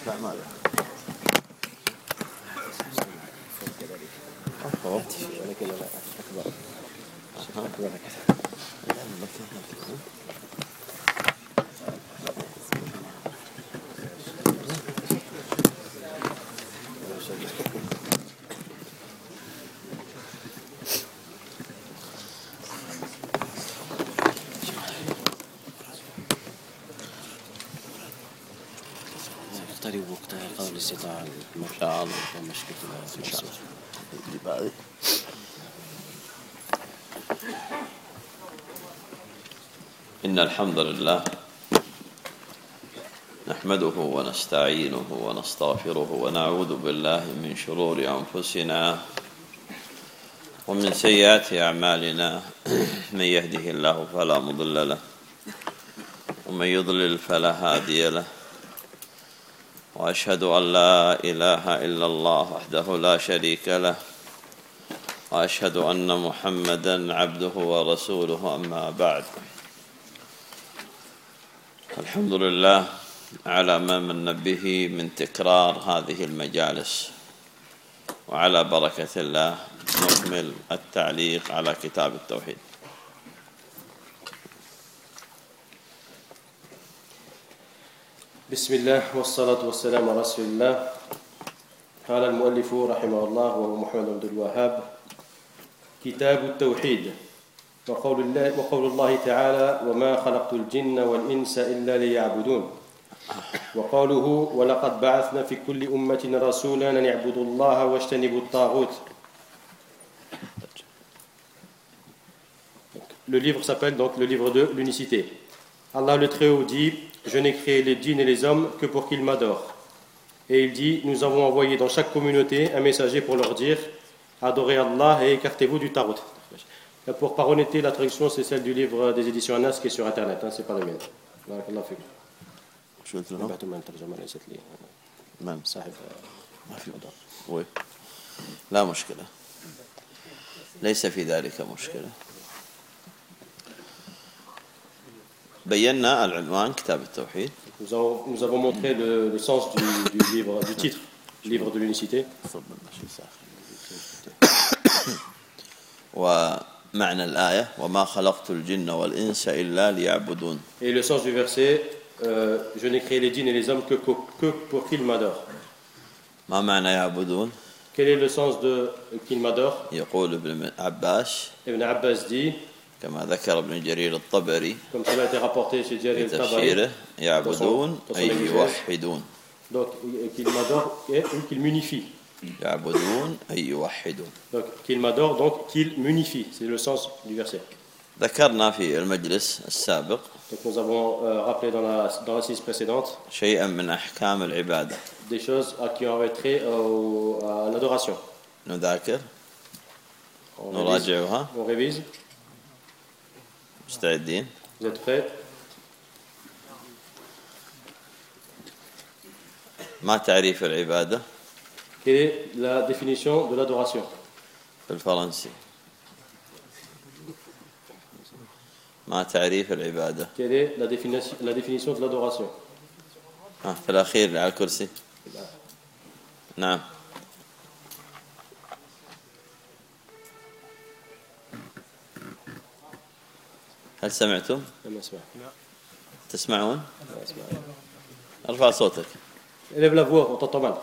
تقترب وقتها قدر الاستطاعة ما شاء الله مشكلة إن شاء الله. إن الحمد لله نحمده ونستعينه ونستغفره ونعوذ بالله من شرور أنفسنا ومن سيئات أعمالنا من يهده الله فلا مضل له ومن يضلل فلا هادي له وأشهد أن لا إله إلا الله وحده لا شريك له وأشهد أن محمدًا عبده ورسوله أما بعد. الحمد لله على ما من به من تكرار هذه المجالس، وعلى بركة الله نكمل التعليق على كتاب التوحيد. بسم الله والصلاة والسلام على رسول الله. قال المؤلف رحمه الله وهو محمد بن عبد الوهاب: كتاب التوحيد. وقول الله تعالى: وما خلقت الجن والإنس إلا ليعبدون. وقوله: ولقد بعثنا في كل أمة رسولا أن يعبدوا الله واجتنبوا الطاغوت. Le livre s'appelle donc le livre de l'unicité. Allah le Très-Haut dit: je n'ai créé les djinns et les hommes que pour qu'ils m'adorent. Et il dit: nous avons envoyé dans chaque communauté un messager pour leur dire: adorez Allah et écartez-vous du tarout. Pour par honnêteté, la traduction c'est celle du livre des éditions Anas qui est sur internet, c'est pas la mienne. Barakallahu fikum. شو قلت لهم؟ بعتوا من ترجمة ليست لي. نعم صاحب ما في وي لا مشكلة، ليس في ذلك مشكلة. بينا العنوان كتاب التوحيد. Nous avons montré le sens du livre, du titre, livre de l'unicité. ومعنى الآية: وما خلقت الجن والإنس إلا ليعبدون. Et le sens du verset: je n'ai créé les djinns et les hommes que pour qu'ils m'adorent. ما معنى يعبدون؟ Quel est le sens de qu'ils m'adorent? يقول ابن عباس Ibn Abbas dit, كما ذكر ابن جرير الطبري comme cela a été rapporté chez Jarir في al-Tabari, تفسيره: يعبدون dans son أي exégèse. يوحدون. Donc qu'ils m'adorent ou qu'ils m'unifient. يعبدون أي يوحدون. Donc qu'ils m'adorent, donc qu'ils m'unifient. C'est le sens du verset. ذكرنا في المجلس السابق Donc nous avons rappelé dans l'assise précédente شيئا من أحكام العبادة. des choses qui ont trait à l'adoration. نذاكر On نراجعها. révise. مستعدين؟ Vous êtes prêts? ما تعريف العبادة Quelle est la définition de l'adoration? بالفرنسي؟ ما تعريف العبادة؟ Quelle est la définition de l'adoration? في الأخير على الكرسي. نعم. هل سمعتم؟ لم أسمع. تسمعون؟ لا أسمع. ارفع صوتك. Élève la voix, on t'entend mal.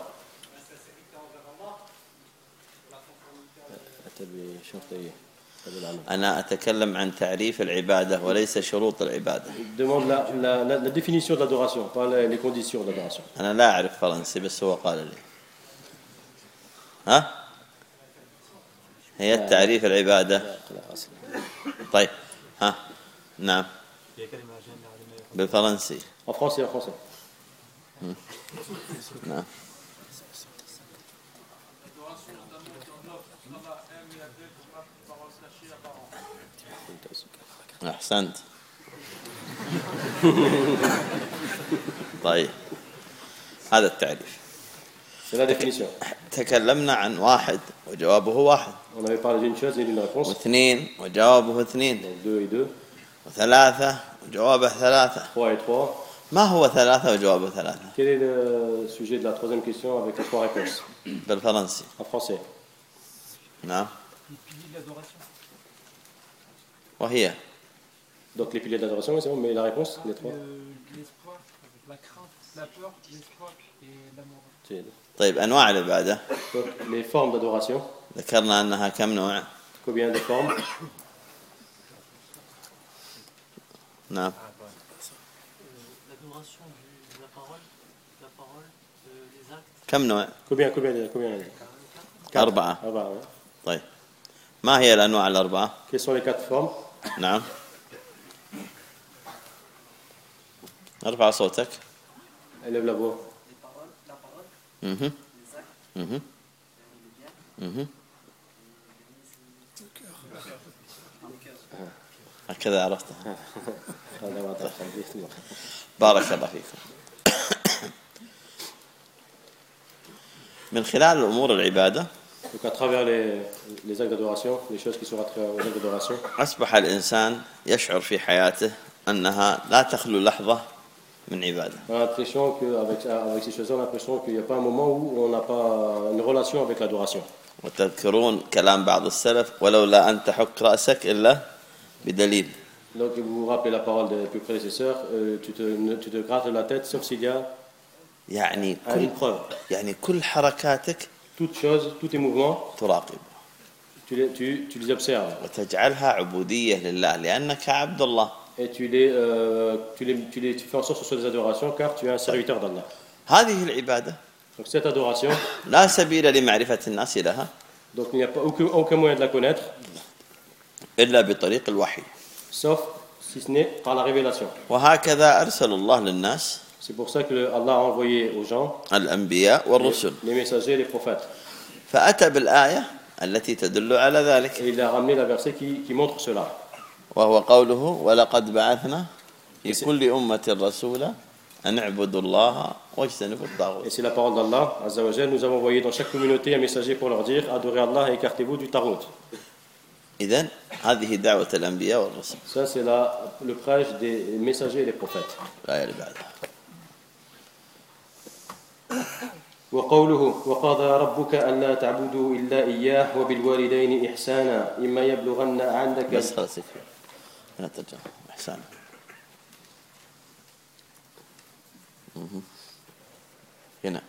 أنا أتكلم عن تعريف العبادة وليس شروط العبادة. Demande la définition de l'adoration, pas les conditions de l'adoration. أنا لا أعرف فرنسي بس هو قال لي. ها؟ هي التعريف العبادة. طيب ها؟ نعم. بالفرنسي. En français, en français. نعم. أحسنت. طيب هذا التعريف. C'est la définition. تكلمنا عن واحد وجوابه واحد. On avait parlé d'une chose et d'une réponse. واثنين وجوابه اثنين. Donc 2 et 2. وثلاثة وجوابه ثلاثة. 3 et 3. ما هو ثلاثة وجوابه ثلاثة؟ Quel est le sujet de la troisième question avec les trois réponses بالفرنسي. en français? نعم. Les piliers de l'adoration. وهي Donc les piliers d'adoration, oui, c'est bon, mais la réponse, les trois? L'espoir, la crainte, la peur, l'espoir et l'amour. C'est- طيب أنواع العبادة Donc les formes d'adoration, ذكرنا أنها كم نوع؟ combien de formes? نعم. L'adoration de la parole, les actes. كم نوع؟ Combien? Quatre. أربعة. Ah bah, ouais. طيب ما هي الأنواع الأربعة؟ Quelles sont les quatre formes? نعم. ارفع صوتك. Élève la voix. اها اها اها هكذا عرفتها. هذا ما تعرف. بارك الله فيكم. من خلال الأمور العبادة Donc à travers les actes d'adoration, les choses qui sont à travers les actes d'adoration, أصبح الإنسان يشعر في حياته أنها لا تخلو لحظة من عبادة. on a l'impression qu'avec ces choses-là, on a l'impression qu'il n'y a pas un moment où on n'a pas une relation avec l'adoration. وتذكرون كلام بعض السلف ولولا أن تحك رأسك إلا بدليل. Donc vous vous rappelez la parole des prédécesseurs, tu te grattes la tête sauf s'il y a يعني une preuve. كل حركاتك Toutes choses, tous tes mouvements, تراقب tu les observes وتجعلها عبودية لله لأنك عبد الله. et tu fais en sorte que ce soit des adorations car tu es un serviteur d'Allah. هذه العبادة Donc cette adoration, لا سبيل لمعرفة الناس لها donc il n'y a pas aucun moyen de la connaître إلا بطريق الوحي. sauf si ce n'est par la révélation. وهكذا أرسل الله للناس C'est pour ça que Allah a envoyé aux gens الأنبياء والرسل les messagers et les prophètes. فأتى بالآية التي تدل على ذلك Et il a ramené la verset qui montre cela. وهو قوله ولقد بعثنا في كل أمة رسولا أن اعبدوا الله واجتنبوا Et الطاغوت. c'est la parole d'Allah, Azza wa Jal. Nous avons envoyé dans chaque communauté un messager pour leur dire adorez Allah et écartez-vous du tarout. إذن هذه دعوة الأنبياء والرسل. Ça, c'est le prêche des messagers et des prophètes. الآية اللي بعدها. وقوله وقضى ربك ألا تعبدوا إلا إياه وبالوالدين إحسانا إما يبلغن عندك بس خلاص يكفي. لا ترجع إحسان. هنا.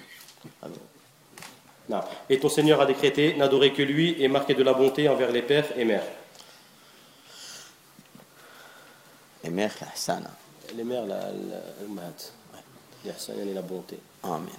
Non. Et ton Seigneur a décrété n'adorer que lui et marquer de la bonté envers les pères et mères. إميخ إحسانا. Les mères, l'ummahat. L'ihsan, yani la bonté. آمين.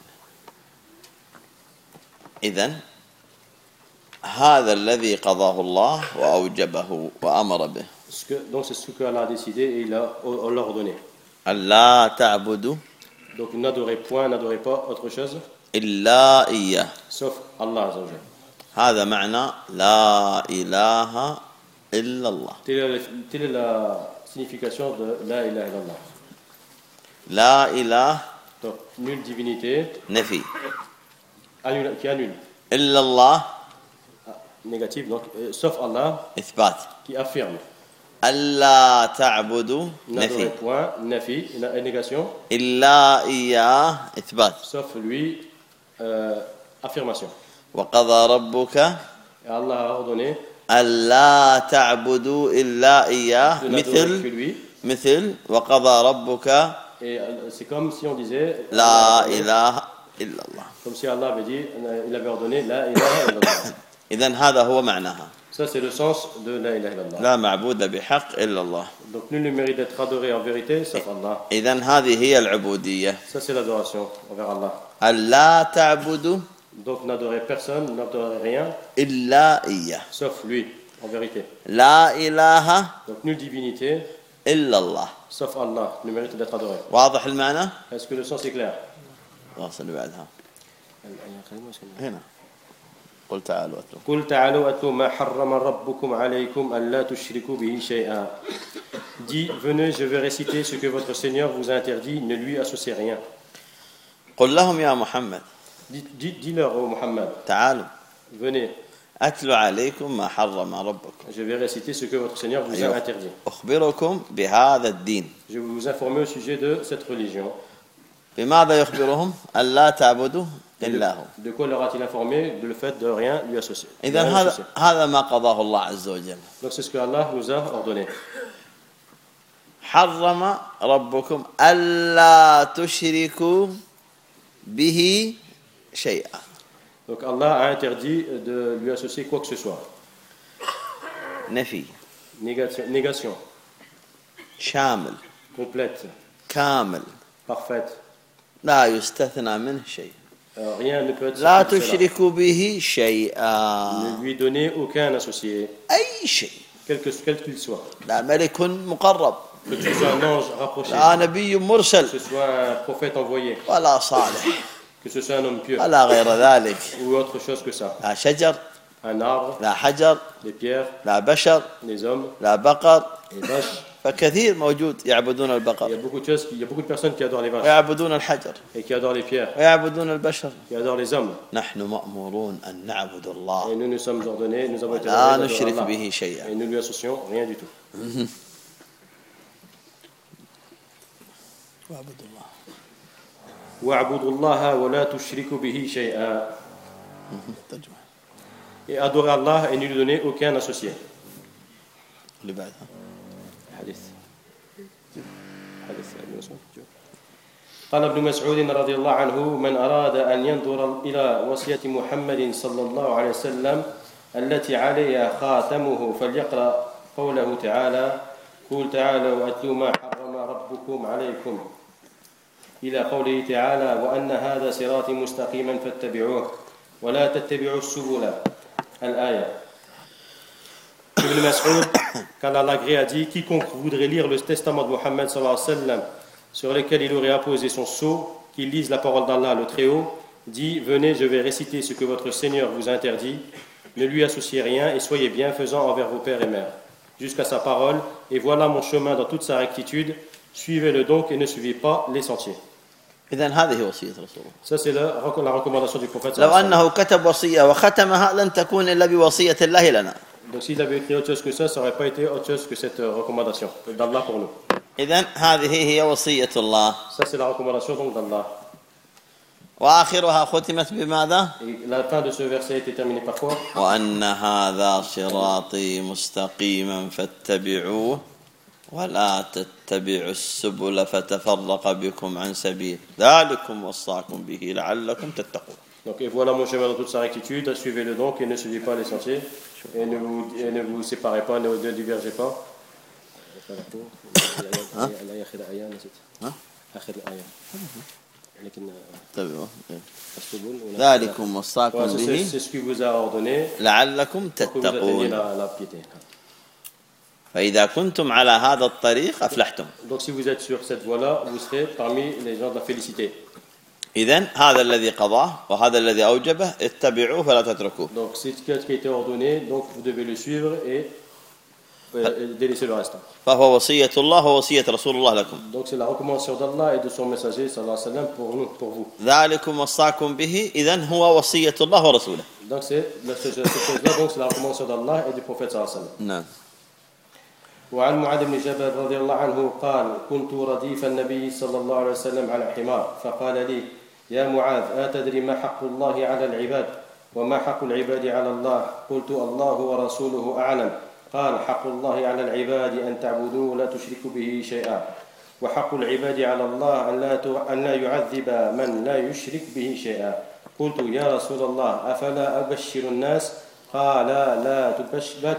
إذن هذا الذي قضاه الله وأوجبه وأمر به. Donc c'est ce qu'Allah a décidé et on l'a ordonné. ألا تعبدوا Donc n'adorez point, n'adorez pas autre chose إلا إياه. sauf Allah Azza wa Jal. هذا معنى لا إله إلا الله. Telle est la signification de la ilaha illallah. لا إله Donc nulle divinité نفي qui annule. إلا الله Négatif, donc sauf Allah إثبات. qui affirme. ألا تعبدوا N'adorez نفي point, nafi, la négation, إلا إياه إثبات. sauf lui, affirmation. وقضى ربك Et Allah a ordonné ألا تعبدوا إلا إياه de n'adorer que مثل lui. وقضى ربك Et c'est comme si on disait, لا إله إلا الله. comme si Allah avait dit, il avait ordonné la ilaha illallah. إذن هذا هو معناها. Ça c'est le sens de la ilaha illallah. لا معبود بحق إلا الله. Donc nul ne mérite d'être adoré en vérité sauf Allah. إذن هذه هي العبودية. Ça c'est l'adoration envers Allah. ألا تعبدوا Donc n'adorez personne, n'adorez rien إلا إياه. sauf lui, en vérité. لا إله Donc nulle divinité إلا الله. sauf Allah ne mérite d'être adoré. واضح المعنى؟ Est-ce que le sens est clair? خلاص اللي بعدها هنا. قل تعالوا أتلوا. قل تعالوا أتلوا ما حرم ربكم عليكم ألا تشركوا به شيئا. Dis, venez, je vais réciter ce que votre Seigneur vous a interdit, ne lui associez rien. قل لهم يا محمد Dis-leur, ô Muhammad, تعالوا venez, أتل عليكم ما حرم ربكم Je vais réciter ce que votre Seigneur vous a interdit. أخبركم بهذا الدين. Je vais vous informer au sujet de cette religion. بماذا يخبرهم؟ ألا تعبدوا إلا هو. De quoi leur a-t-il informé? De le fait de rien lui associer. إذا هذا ما قضاه الله عز وجل. Donc c'est ce que Allah nous a ordonné. حرم ربكم ألا تشركوا به شيئا. Donc Allah a interdit de lui associer quoi que ce soit. نفي. Négation. شامل. Complète. كامل. Parfaite. لا يستثنى منه شيء. Rien ne peut être لا sorti de cela. تشركوا به شيئا. Ne lui donner aucun associé. أي شيء. Quel qu'il soit. لا ملك مقرب. Que ce soit un ange rapproché. لا نبي مرسل. Que ce soit un prophète envoyé. ولا صالح. Que ce soit un homme pieux. ولا غير ذلك. Ou autre chose que ça. لا شجر. Un arbre. لا حجر. Des pierres. لا بشر. Des hommes. لا بقر. Les vaches. فكثير موجود يعبدون Il y البقر a beaucoup de choses, il y a beaucoup de personnes qui adorent les vaches. ويعبدون الحجر Et qui adorent les pierres. ويعبدون البشر. Qui adorent les hommes. نحن مأمورون أن نعبد Et الله nous sommes ordonnés, nous avons été لا ordonnés d'adorer نشرك Allah. به شيئا. Et nous lui associons rien du tout. واعبدوا الله. وَاعْبُدُوا اللَّهَ وَلَا تُشْرِكُوا بِهِ شَيْئًا. ترجمة. Et adorer Allah et ne lui donner aucun associé. اللي بعدها. حديث ابن مسعود. قال ابن مسعود رضي الله عنه: من أراد أن ينظر إلى وصية محمد صلى الله عليه وسلم التي عليها خاتمه فليقرأ قوله تعالى: قل تعالوا أتلوا ما حرم ربكم عليكم إلى قوله تعالى: وأن هذا صراطي مستقيما فاتبعوه ولا تتبعوا السبل الآية. Ibn Mas'ud, qu'Allah l'agrée, a dit: quiconque voudrait lire le testament de Mohammed sallallahu alayhi wa sallam, sur lequel il aurait apposé son sceau, qu'il lise la parole d'Allah le Très-Haut, dit: venez, je vais réciter ce que votre Seigneur vous interdit, ne lui associez rien et soyez bienfaisants envers vos pères et mères, jusqu'à sa parole, et voilà mon chemin dans toute sa rectitude, suivez-le donc et ne suivez pas les sentiers. إذن هذه وصية رسول الله. Ça c'est la recommandation du prophète لو sallallahu alayhi wa sallam. أنه كتب وصية وختمها لن تكون إلا بوصية الله لنا. Donc s'il avait écrit autre chose que ça n'aurait pas été autre chose que cette recommandation d'Allah pour nous. إذن هذه هي وصية الله. Ça c'est la recommandation donc d'Allah. وآخرها ختمت بماذا؟ Et la fin de ce verset était terminée par quoi? وأن هذا صراطي مستقيما فاتبعوه ولا تتبعوا السبل فتفرق بكم عن سبيل ذلكم وصاكم به لعلكم تتقون. Donc et voilà mon chemin dans toute sa rectitude, suivez-le donc et ne suivez pas les sentiers et ne vous séparez pas, ne divergez pas. ذلكم وصاكم به C'est ce qui vous a ordonné لعلكم pour que vous atteigniez تتقون. la piété. فإذا كنتم على هذا الطريق أفلحتم. Donc si vous êtes sur cette voie-là, vous serez parmi les gens de la félicité. إذن هذا الذي قضاه وهذا الذي أوجبه اتبعوه فلا تتركوه. Donc c'est ce qui a été ordonné, donc vous devez le suivre et délaisser le reste. فهو وصية الله ووصية رسول الله لكم. Donc c'est la recommandation d'Allah et de son messager sallallahu alayhi wa sallam pour nous, pour vous. ذلكم وصاكم به إذن هو وصية الله ورسوله. Donc c'est cette chose-là, donc c'est la recommandation d'Allah et du prophète sallallahu alayhi wa sallam. نعم. وعن معاذ بن جبل رضي الله عنه قال: كنت رديف النبي صلى الله عليه وسلم على حمار فقال لي: يا معاذ أتدري ما حق الله على العباد وما حق العباد على الله؟ قلت: الله ورسوله أعلم. قال: حق الله على العباد أن تعبدوه ولا تشركوا به شيئا، وحق العباد على الله أن لا يعذب من لا يشرك به شيئا. قلت: يا رسول الله أفلا أبشر الناس؟ قال: لا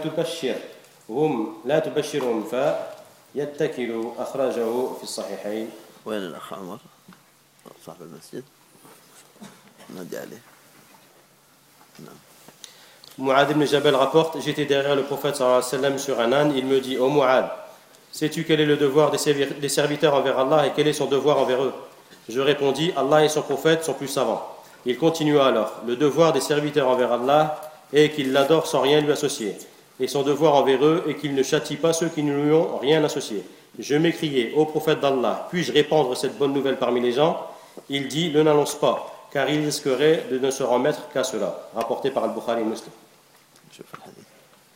تبشرهم فيتكلوا. أخرجه في الصحيحين. وين الأخ عمر صاحب المسجد؟ نادي عليه. نعم. Mu'adh ibn Jabal rapporte: j'étais derrière le prophète sallallahu alayhi wa sallam sur un âne. Il me dit: ô Mu'adh, sais-tu quel est le devoir des serviteurs envers Allah et quel est son devoir envers eux? Je répondis: Allah et son prophète sont plus savants. Il continua alors: le devoir des serviteurs envers Allah est qu'ils l'adorent sans rien lui associer, et son devoir envers eux est qu'ils ne châtient pas ceux qui ne lui ont rien associé. Je m'écriai: ô prophète d'Allah, puis-je répandre cette bonne nouvelle parmi les gens? Il dit: ne l'annonce pas, car il risquerait de ne se remettre qu'à cela. Rapporté par Al-Bukhari et Muslim. شوف الحديث.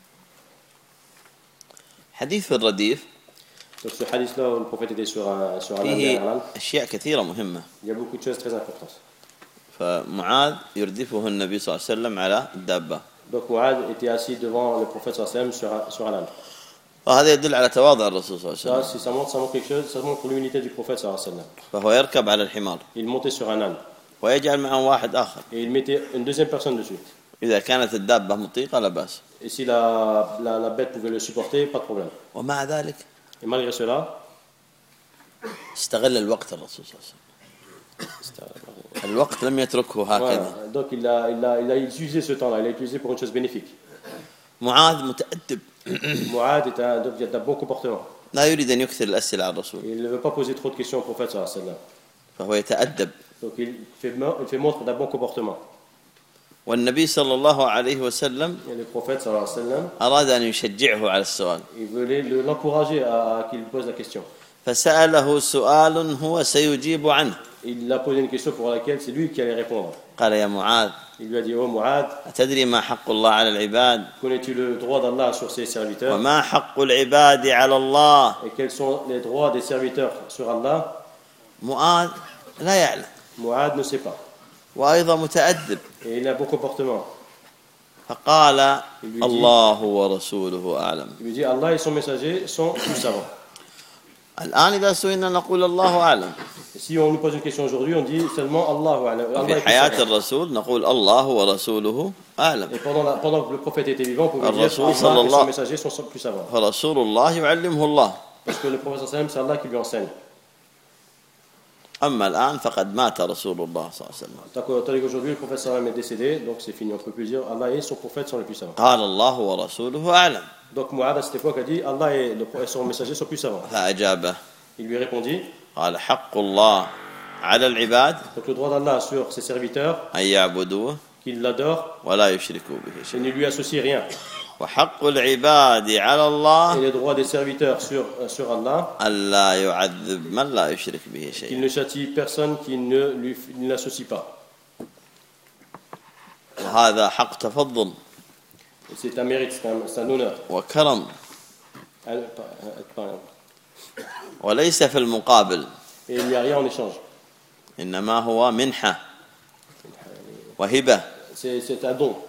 حديث في الرديف Donc ce hadith-là, où le prophète était sur un âne فيه derrière l'âne, أشياء كثيرة مهمة. il y a beaucoup de choses très importantes. فمعاذ يردفه النبي صلى الله عليه وسلم على الدابة. Donc Mu'ad était assis devant le prophète sallallahu alayhi wa sallam sur un âne. وهذا يدل على تواضع الرسول صلى الله عليه Ça, وسلم. si ça montre quelque chose, ça montre l'humilité du prophète sallallahu alayhi wa sallam. فهو يركب على الحمار Il montait sur un âne ويجعل معه واحد آخر. et il mettait une deuxième personne dessus. إذا كانت الدابة مطيقة لا بأس. Et si la bête pouvait le supporter, pas de problème. ومع ذلك Et malgré cela, استغل الوقت الرسول صلى الله عليه وسلم. الوقت لم يتركه هكذا. voilà. Donc il a utilisé ce temps-là, il l'a utilisé pour une chose bénéfique. معاذ متأدب Mu'ad est d'un bon comportement. لا يريد أن يكثر الأسئلة على الرسول Il ne veut pas poser trop de questions au prophète sallallahu alayhi wa sallam. فهو يتأدب. Donc il fait montre d'un bon comportement. والنبي صلى الله عليه وسلم Et le prophète sallallahu alayhi wa sallam, أراد أن يشجعه على السؤال il voulait l'encourager à qu'il pose la question. فسأله سؤال هو سيجيب عنه. Il a posé une question pour laquelle c'est lui qui allait répondre. قال يا معاذ Il lui a dit: Oh Mu'ad, أتدري ما حق الله على العباد connais-tu le droit d'Allah sur ses serviteurs? وما حق العباد على الله؟ Et quels sont les droits des serviteurs sur Allah? معاذ لا يعلم Mu'ad ne sait pas. وأيضا متأدب. Et il a un bon comportement. فقال Il lui dit- الله ورسوله أعلم. Il lui dit: Allah et son messager sont plus savants. الآن إذا سئلنا نقول الله أعلم. Et si on nous pose une question aujourd'hui, on dit seulement Allah est في plus حياة savant. الرسول نقول الله ورسوله أعلم. Et pendant que le prophète était vivant, on pouvait dire الرسول Allah صلى et الله- son messager sont plus savants. فرسول الله يعلمه الله. Parce que le prophète sallallahu alayhi wa sallam, c'est Allah qui lui enseigne. أما الآن فقد مات رسول الله صلى الله عليه وسلم. Tandis qu'aujourd'hui, le prophète sallallahu alayhi wa sallam est décédé, donc c'est fini, on ne peut plus dire Allah et son prophète sont les plus savants. قال الله ورسوله أعلم. Donc Mu'ad à cette époque a dit Allah et son messager sont plus savants. فأجابه Il lui répondit: قال حق الله على العباد donc le droit d'Allah sur ses serviteurs, أن يعبدوه qu'ils l'adorent ولا يشركوا به et شيئا ne lui associent rien. وحق العباد على Et الله les droits des serviteurs sur Allah, ألا يعذب من لا يشرك به qu'il شيئا. ne châtie personne qui ne l'associe pas. وهذا حق تفضل Et c'est un mérite, c'est un honneur. وكرم Et وليس في المقابل il n'y a rien en échange. إنما هو منحة وهبة. C'est un don.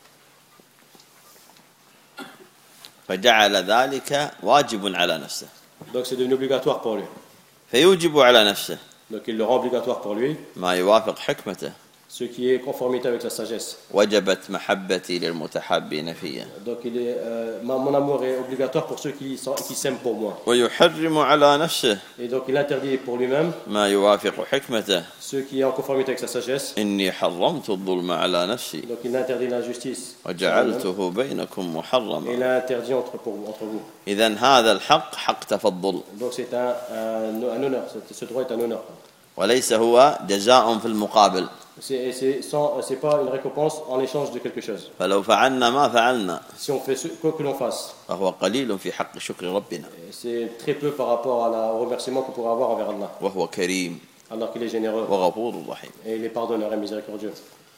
فجعل ذلك واجب على نفسه Donc c'est devenu obligatoire pour lui. فيوجب على نفسه Donc il le rend obligatoire pour lui, ما يوافق حكمته. ce qui est conformité avec sa sagesse. وجبت محبتي للمتحابين فيه Donc mon amour est obligatoire pour ceux qui s'aiment pour moi. ويحرم على نفسه Et donc il interdit pour lui-même ما يوافق حكمته. ce qui est en conformité avec sa sagesse. إني حرمت الظلم على نفسي Donc il interdit l'injustice. وجعلته بينكم Et il محرما. a interdit entre vous. إذن هذا الحق حق تفضل Donc c'est un honneur, ce droit est un honneur. وليس هو جزاء في المقابل. C'est pas une récompense en échange de quelque chose. فلو فعلنا ما فعلنا Si on fait quoi que l'on fasse, فهو قليل في حق شكر ربنا c'est très peu par rapport au remerciement qu'on pourrait avoir envers Allah, وهو كريم alors qu'il est généreux وغفور رحيم. et il est pardonneur et miséricordieux.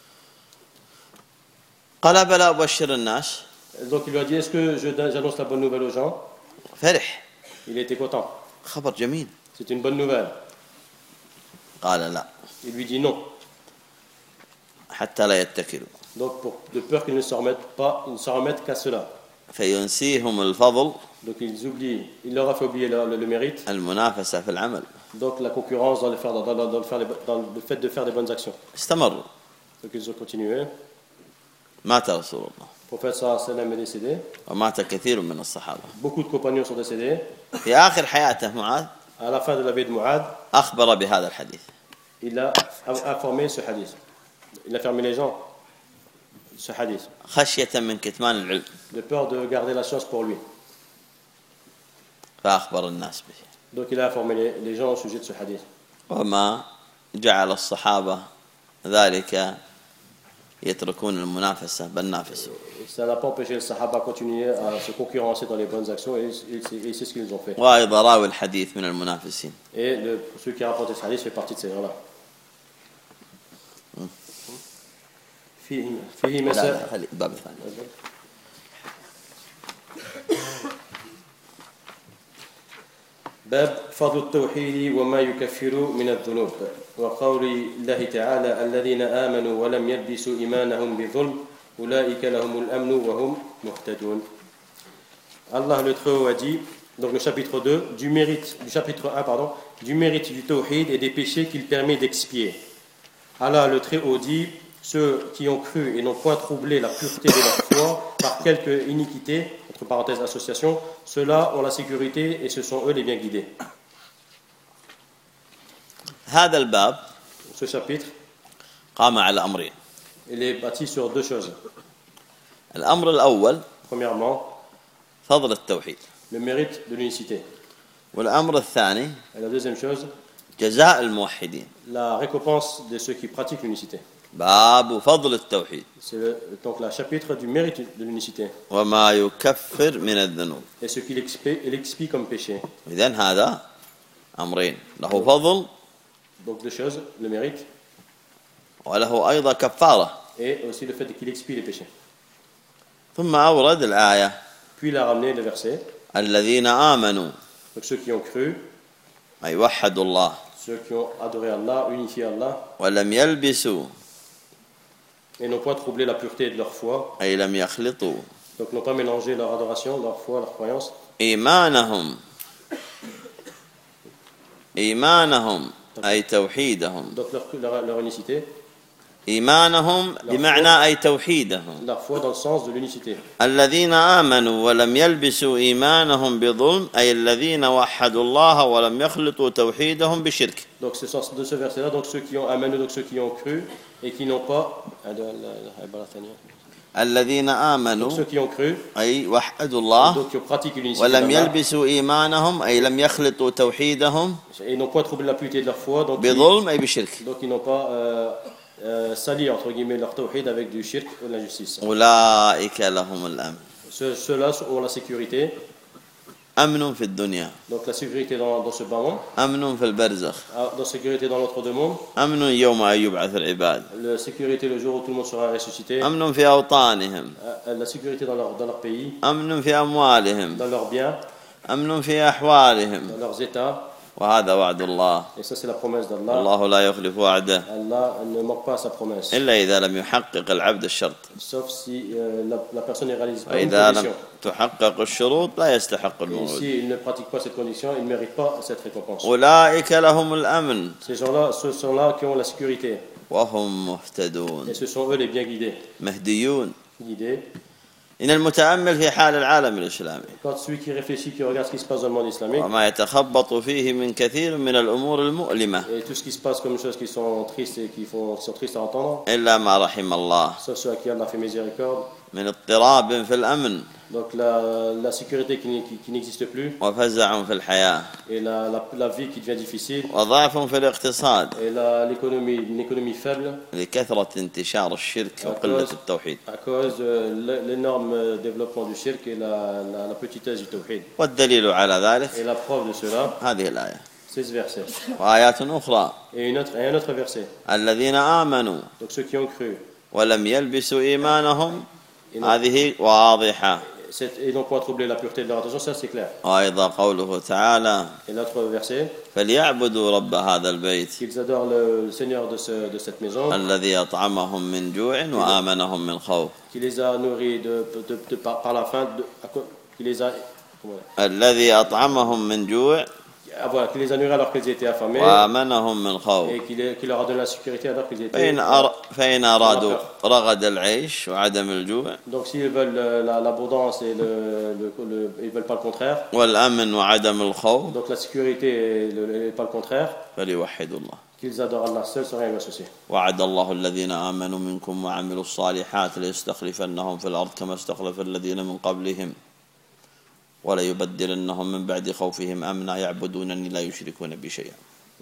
قال بلى أبشر الناس. Donc il lui a dit: est-ce que j'annonce la bonne nouvelle aux gens? فرح Il était content. خبر جميل. C'est une bonne nouvelle. قال لا Il lui dit non. حتى لا يتكلوا Donc de peur qu'ils ne s'en remettent qu'à cela. فينسيهم الفضل Donc il leur a fait oublier le mérite. المنافسة في العمل. Donc la concurrence dans le fait de faire des bonnes actions. استمروا. Donc ils ont continué. مات رسول الله Le prophète sallallahu alayhi wa sallam est décédé. ومات كثير من الصحابة. Beaucoup de compagnons sont décédés. في آخر حياته معاذ À la fin de la vie de Mu'ad, أخبر بهذا الحديث. il a informé ce hadith. Il a fermé les gens, ce hadith, خشية من كتمان العلم de peur de garder la science pour lui. فأخبر الناس به. Donc il a informé les gens au sujet de ce hadith. وما جعل الصحابة ذلك يتركون المنافسة بل نافسوا. Et ça n'a pas empêché les Sahaba à continuer à se concurrencer dans les bonnes actions et c'est ce qu'ils ont fait. وأيضا راوي الحديث من المنافسين. Et celui qui a rapporté ce hadith fait partie de ces gens-là. فيه لا مسائل خلي الباب الثاني. باب فضل التوحيد وما يكفر من الذنوب وقول الله تعالى الذين آمنوا ولم يلبسوا إيمانهم بظلم أولئك لهم الأمن وهم مهتدون. Allah le Très-Haut a dit, donc le chapitre 2, du chapitre 1, pardon, du mérite du tawhid et des péchés qu'il permet d'expier. Allah le Très-Haut dit, ceux qui ont cru et n'ont point troublé la pureté de leur foi par quelque iniquité, entre parenthèses association, ceux-là ont la sécurité et ce sont eux les bien guidés. هذا الباب Ce chapitre, قام على أمرين. il est bâti sur deux choses. الأمر الأول Premièrement, فضل التوحيد، le mérite de l'unicité. والأمر الثاني Et la deuxième chose, جزاء الموحدين. la récompense de ceux qui pratiquent l'unicité. باب فضل التوحيد C'est donc le chapitre du mérite de l'unicité وما يكفر من الذنوب. et ce qu'il expie comme péché. إذن هذا أمرين، له فضل Donc deux choses, le mérite وله أيضا كفارة. et aussi le fait qu'il expie les péchés. ثم أورد الآية Puis il a ramené le verset, الذين آمنوا donc ceux qui ont cru, أي وحدوا الله ceux qui ont adoré Allah, unifié Allah, ولم يلبسوا et n'ont pas troublé la pureté de leur foi, أي لم يخلطوا donc n'ont pas mélangé leur adoration, leur foi, leur croyance, إيمانهم أي توحيدهم. donc leur unicité, إيمانهم بمعنى أي توحيدهم. leur foi dans le sens de l'unicité. الذين آمنوا ولم يلبسوا إيمانهم بظلم أي الذين وحدوا الله ولم يخلطوا توحيدهم بشرك. Donc c'est de ce verset-là, donc ceux qui ont amené, donc ceux qui ont cru et qui n'ont pas, الذين donc آمنوا ceux qui ont cru, أي وحدوا الله donc qui ont pratiqué l'unicité ولم d'Allah, يلبسوا إيمانهم أي لم يخلطوا توحيدهم et n'ont pas troublé la pureté de leur foi, donc بظلم أي بشرك. ils n'ont pas sali entre guillemets leur tawhid avec du shirk ou de l'injustice. أولئك لهم الأمن. Ceux-là ont la sécurité, أمن في الدنيا، donc la sécurité dans ce bas monde, أمن في البرزخ، la sécurité dans l'autre deux mondes, أمن يوم أن يبعث العباد، la sécurité le jour où tout le monde sera ressuscité, أمن في أوطانهم، la sécurité dans leur pays, أمن في أموالهم، dans leurs biens, أمن في أحوالهم. dans leurs états, وهذا وعد الله، et ça c'est la promesse d'Allah. الله لا يخلف وعده Allah ne manque pas à sa promesse, إلا إذا لم يحقق العبد الشرط، sauf si la personne ne réalise pas une وإذا لم condition. تحقق الشروط لا يستحق Et الموعود. s'il ne pratique pas cette condition, il ne mérite pas cette récompense. أولئك لهم الأمن Ces gens-là, ce sont là qui ont la sécurité, وهم مهتدون et ce sont eux les bien guidés. مهديون. Guidés. إن المتأمل في حال العالم الإسلامي Quand celui qui réfléchit, qui regarde ce qui se passe dans le monde islamique, وما يتخبط فيه من كثير من الأمور المؤلمة et tout ce qui se passe comme choses qui sont tristes et qui sont tristes à entendre, إلا ما رحم الله sauf ceux à qui Allah fait miséricorde, من اضطراب في الأمن donc la sécurité qui n'existe plus, وفزع في الحياة et la vie qui devient difficile, وضعف في الاقتصاد et une économie faible, لكثرة انتشار الشرك وقلة التوحيد. à cause de l'énorme développement du shirk et la petitesse du tawhid. والدليل على ذلك Et la preuve de cela, هذه الآية c'est ce verset. وآيات أخرى. Et un autre verset. الذين آمنوا Donc ceux qui ont cru, ولم يلبسوا إيمانهم هذه واضحة. et n'ont pas troublé la pureté de leur attention, ça c'est clair. وأيضا قوله تعالى Et l'autre verset, فليعبدوا رب هذا البيت qu'ils adorent le Seigneur de cette maison, الذي أطعمهم من جوع وآمنهم من خوف. qui les a nourris par la faim, qui les a, الذي أطعمهم من جوع voilà, qui les a nourris alors qu'ils étaient affamés, وآمنهم من خوف. et qui leur a donné la sécurité alors qu'ils étaient. فإن أرادوا رغد العيش وعدم الجوع Donc s'ils veulent l'abondance et ils veulent pas le contraire, والأمن وعدم الخوف donc la sécurité et pas le contraire, فليوحدوا الله. qu'ils adorent Allah seul sans rien lui associer. وعد الله الذين آمنوا منكم وعملوا الصالحات ليستخلفنهم في الأرض كما استخلف الذين من قبلهم وليبدلنهم من بعد خوفهم أمنا يعبدونني لا يشركون بي شيئا.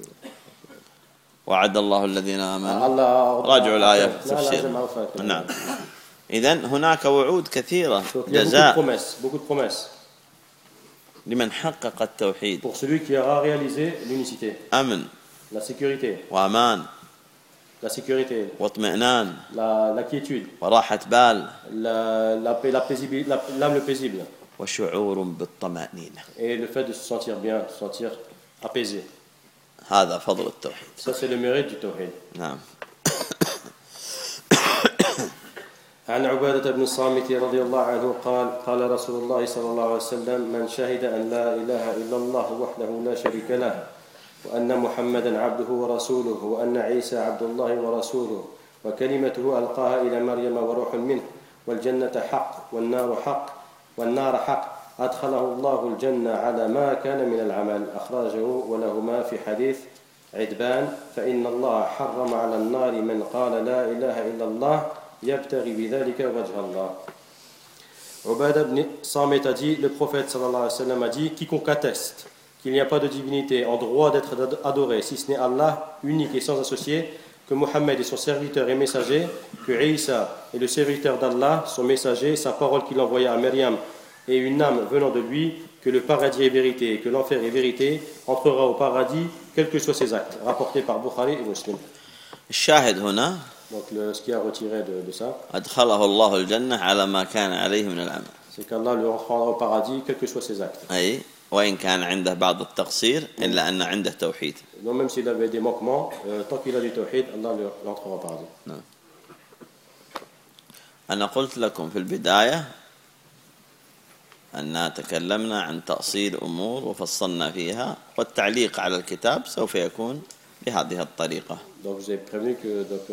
وعد الله الذين آمنوا. راجعوا الآية في التفسير. نعم. إذن هناك وعود كثيرة جزاء beaucoup de promesses لمن حقق التوحيد. pour celui qui aura réalisé l'unicité, أمن la sécurité, وأمان la sécurité, واطمئنان la quiétude, وراحة بال l'âme paisible, وشعور بالطمأنينة. Et le fait de se sentir bien, de se sentir apaisé. هذا فضل التوحيد. Ça, c'est le mérite du tawhid. نعم. عن عبادة بن الصامت رضي الله عنه قال قال رسول الله صلى الله عليه وسلم من شهد أن لا إله إلا الله وحده لا شريك له وأن محمدا عبده ورسوله وأن عيسى عبد الله ورسوله وكلمته ألقاها إلى مريم وروح منه والجنة حق والنار حق أدخله الله الجنة على ما كان من العمل أخرجه ولهما في حديث عدبان فإن الله حرم على النار من قال لا إله إلا الله يبتغي بذلك وجه الله. Ubadah ibn Samit a dit, le prophète sallallahu alayhi wa sallam a dit, quiconque atteste qu'il n'y a pas de divinité en droit d'être adoré si ce n'est Allah, unique et sans associé, que Mohammed est son serviteur et messager, que Isa est le serviteur d'Allah, son messager, sa parole qu'il envoya à Myriam et une âme venant de lui, que le paradis est vérité et que l'enfer est vérité, entrera au paradis, quels que soient ses actes. Rapporté par Bukhari et Muslim. الشاهد هنا Donc ce qui a retiré de ça, أدخله الله الجنة على ما كان عليه من العمل. c'est qu'Allah lui rendra au paradis, quels que soient ses actes. أي وإن كان عنده بعض التقصير إلا أن عنده توحيد. Donc même s'il avait des manquements, tant qu'il a du tawhid, Allah lui rentrera au paradis. أنا قلت لكم في البداية أننا تكلمنا عن تأصيل أمور وفصلنا فيها والتعليق على الكتاب سوف يكون بهذه الطريقة. Donc je vous ai prévenu que donc,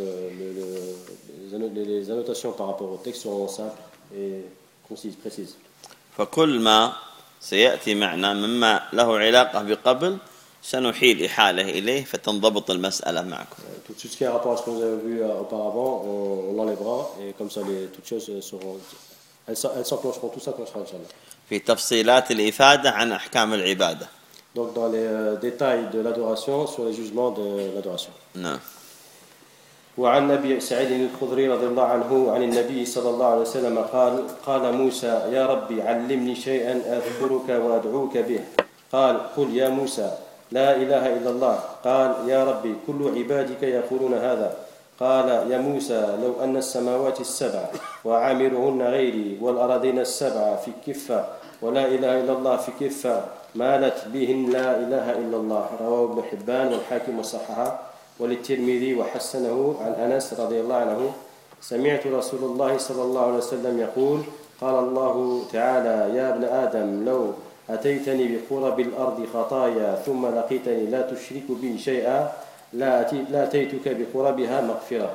les annotations par rapport au texte seront simples et concises, précises. فكل ما سيأتي معنا مما له علاقة بقبل سنحيل إحالة إليه فتنضبط المسألة معكم. Tout ce qui a rapport à ce que vous avez vu auparavant, on l'enlèvera et comme ça toutes choses seront, elles s'enclencheront, tout s'enclenchera Inch'Allah. في تفصيلات الإفادة عن أحكام العبادة. Donc dans les détails de l'adoration, sur les jugements de l'adoration. نعم. وعن أبي سعيد الخدري رضي الله عنه عن النبي صلى الله عليه وسلم قال موسى يا ربي علمني شيئا أذكرك وأدعوك به قال قل يا موسى لا إله إلا الله قال يا ربي كل عبادك يقولون هذا قال يا موسى لو أن السماوات السبع وعامرهن غيري والأراضين السبع في كفة ولا إله إلا الله في كفة مالت بهن لا إله إلا الله رواه ابن حبان والحاكم وصححه وللترمذي وحسنه عن أنس رضي الله عنه سمعت رسول الله صلى الله عليه وسلم يقول قال الله تعالى يا ابن آدم لو أتيتني بقرب الأرض خطايا ثم لقيتني لا تشرك بي شيئا لا أتيتك بقربها مغفرة.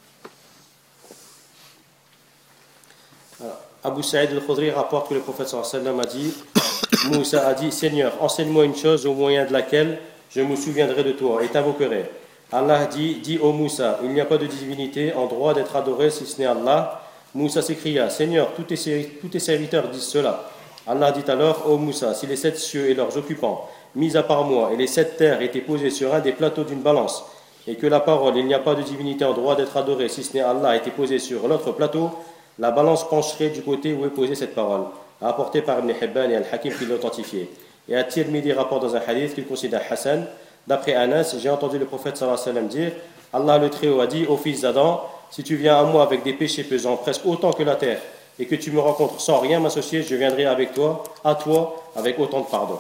Abu Sa'id al-Khudri rapporte que le prophète sallallahu alayhi wa sallam a dit Moussa a dit Seigneur, enseigne-moi une chose au moyen de laquelle je me souviendrai de toi et t'invoquerai. Allah dit, dis ô Moussa, il n'y a pas de divinité en droit d'être adoré si ce n'est Allah. Moussa s'écria, Seigneur, tous tes serviteurs disent cela. Allah dit alors, ô Moussa, si les 7 cieux et leurs occupants, mis à part moi, et les 7 terres étaient posés sur un des plateaux d'une balance, et que la parole, il n'y a pas de divinité en droit d'être adoré si ce n'est Allah, était posée sur l'autre plateau, la balance pencherait du côté où est posée cette parole. Rapporté par Ibn Hibban et Al-Hakim qui l'authentifiait. Et At-Tirmidhi rapporte dans un hadith qu'il considère Hassan. D'après Anas, j'ai entendu le prophète sallallahu alayhi wa sallam dire Allah le Très-Haut a dit, ô fils d'Adam, si tu viens à moi avec des péchés pesants presque autant que la terre, et que tu me rencontres sans rien m'associer, je viendrai avec toi, à toi, avec autant de pardon.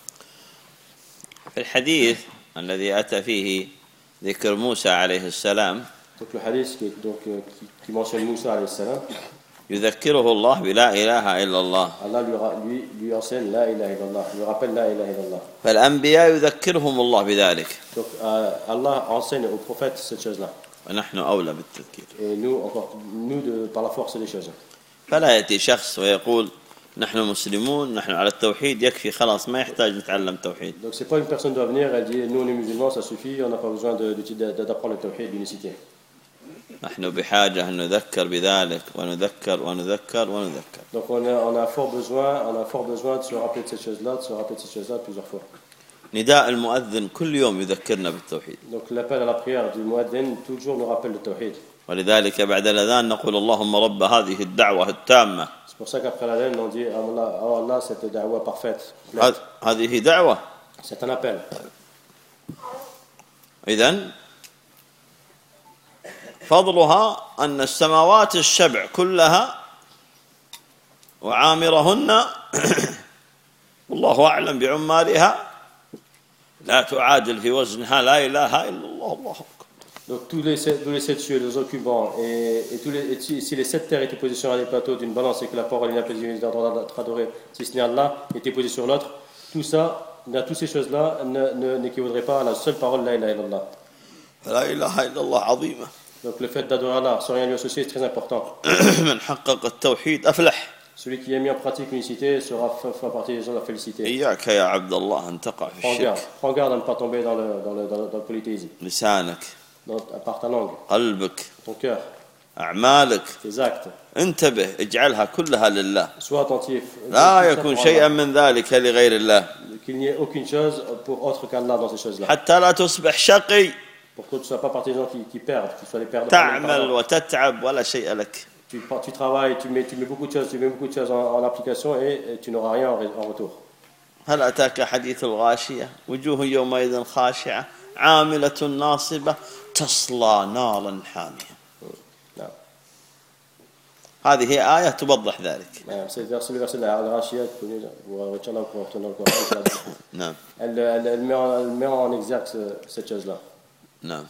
في الحديث الذي أتى فيه ذكر موسى عليه السلام Donc le hadith qui mentionne Moussa alayhi salam, يذكره الله بلا إله إلا الله. Allah lui enseigne la ilaha illallah, lui rappelle la ilaha illallah. فالأنبياء يذكرهم الله بذلك. Donc Allah enseigne aux prophètes cette chose-là. ونحن أولى بالتذكير. Et nous par la force des choses. فلا يأتي شخص ويقول نحن مسلمون نحن على التوحيد يكفي خلاص ما يحتاج نتعلم توحيد. Donc c'est pas une personne doit venir elle dit nous on est musulmans ça suffit on n'a pas besoin d'apprendre le tawhid l'unicité. نحن بحاجة أن نذكر بذلك ونذكر ونذكر ونذكر. Donc on a fort besoin de se rappeler de ces choses-là, plusieurs fois. نداء المؤذن كل يوم يذكرنا بالتوحيد. Donc l'appel à la prière du muaddin toujours nous rappelle le tawhid. ولذلك بعد الأذان نقول اللهم رب هذه الدعوة التامة. C'est pour ça qu'après l'adhan on dit Allah cette da'wa parfaite. هذه دعوة. C'est un appel. إذن فضلها أن السماوات السبع كلها وعامرهن والله أعلم بعمارها لا تعادل في وزنها لا إله إلا الله الله أكبر. Donc tous les 7 cieux, les occupants, et si les 7 terres étaient posées sur un plateau d'une balance et que la parole inapaisible d'être adorée, si ce n'est Allah, était posée sur l'autre, tout ça, toutes ces choses-là n'équivaudraient pas à la seule parole La ilaha illallah. لا إله إلا الله عظيمة. Donc le fait d'adorer Allah sans rien lui associer c'est très important. من حقق التوحيد أفلح. Celui qui a mis en pratique l'unicité fera partie des gens de la félicité. إياك يا عبد الله أن تقع في الشرك. Prends garde à ne pas tomber dans le polythéisme. لسانك. Par ta langue. قلبك. Ton cœur. أعمالك. Tes actes. انتبه اجعلها كلها لله. Sois attentif. لا يكون شيئا من ذلك لغير الله. Qu'il n'y ait aucune chose pour autre qu'Allah dans ces choses-là. حتى لا تصبح شقي. Pour que tu ne sois pas partie des gens qui perdent, qui soient les perdants. تعمل وتتعب ولا شيء لك. Tu travailles, tu mets beaucoup de choses en application et tu n'auras rien en retour. هل أتاك حديث الغاشية وجوه يومئذ خاشعة عاملة ناصبة تصلى نارا حامية. هذه آية توضح ذلك. C'est le verset de la Ghashiyah connu, vous retiendrez pour retourner dans le Coran. نعم. Elle met en exergue cette chose-là. نعم.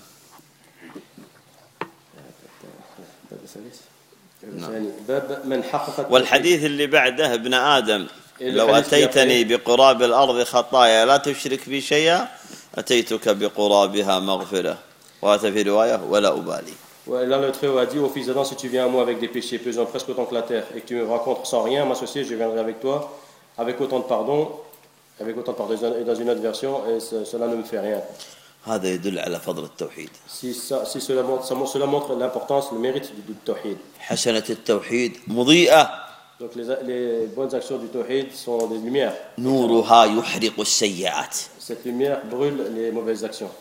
والحديث اللي بعده ابن آدم لو أتيتني بقراب الأرض خطايا لا تشرك بي شيئا أتيتك بقرابها مغفرة. وهذا في رواية ولا أبالي. Là, le Très-Haut a dit, ô fils d'Adam, si tu viens à moi avec des péchés pesant presque autant que la terre, et que tu me rencontres sans rien m'associer, je viendrai avec toi, avec autant de pardon, et dans une autre version, et cela ne me fait rien. هذا يدل على فضل التوحيد. Cela montre l'importance, le mérite du tawhid. حسنة التوحيد مضيئة. Donc les bonnes actions du tawhid sont des lumières. نورها يحرق السيئات. Cette lumière brûle les mauvaises actions.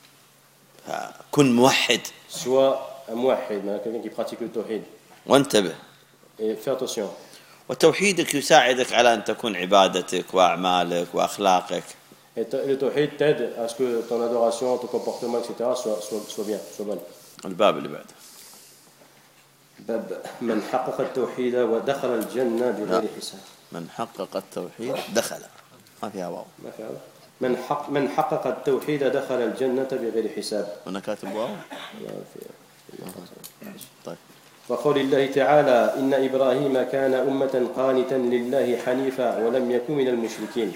كن موحد. Sois un muwahhid, quelqu'un qui pratique le tawhid. وانتبه. Et fais attention. وتوحيدك يساعدك على أن تكون عبادتك وأعمالك وأخلاقك. Et le tawhid t'aide à ce que ton adoration, ton comportement, etc. soit bien, soit bon. الباب اللي بعده. باب من حقق التوحيد ودخل الجنة بغير حساب. من حقق التوحيد دخل. ما فيها واو. ما فيها واو. من حقق التوحيد دخل الجنة بغير حساب. هنا كاتب واو. طيب. وقول الله تعالى إن إبراهيم كان أمة قانتا لله حنيفا ولم يكن من المشركين.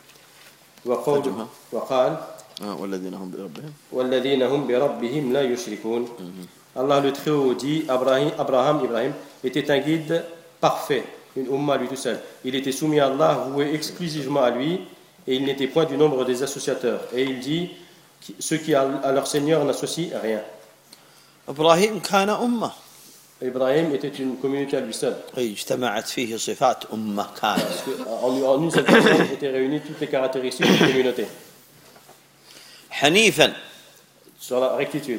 وقال والذين هم بربهم لا يشركون. Allah le Très-Haut dit Ibrahim était un guide parfait, une umma lui tout seul. Il était soumis à Allah, voué exclusivement à lui, et il n'était point du nombre des associateurs. Et il dit ceux qui à leur Seigneur n'associent rien. إبراهيم كان أمة. Ibrahim était une communauté à lui seul. اجتمعت فيه صفات أمة كاملة. En une seule personne étaient réunies toutes les caractéristiques de la communauté. حنيفا. Sur la rectitude.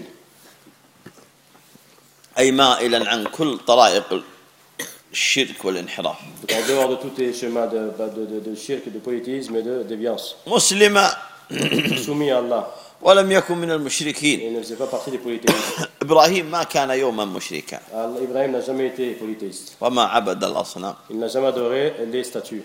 أي مائلا عن كل طرائق الشرك والانحراف. En dehors de tous les chemins de shirk, de polythéisme et de déviance. مسلما. Soumis à Allah. ولم يكن من المشركين. Il ne faisait pas partie des polythéistes. إبراهيم ما كان يوما مشركا. Ibrahim n'a jamais été polythéiste. وما عبد الأصنام. Il n'a jamais adoré les statues.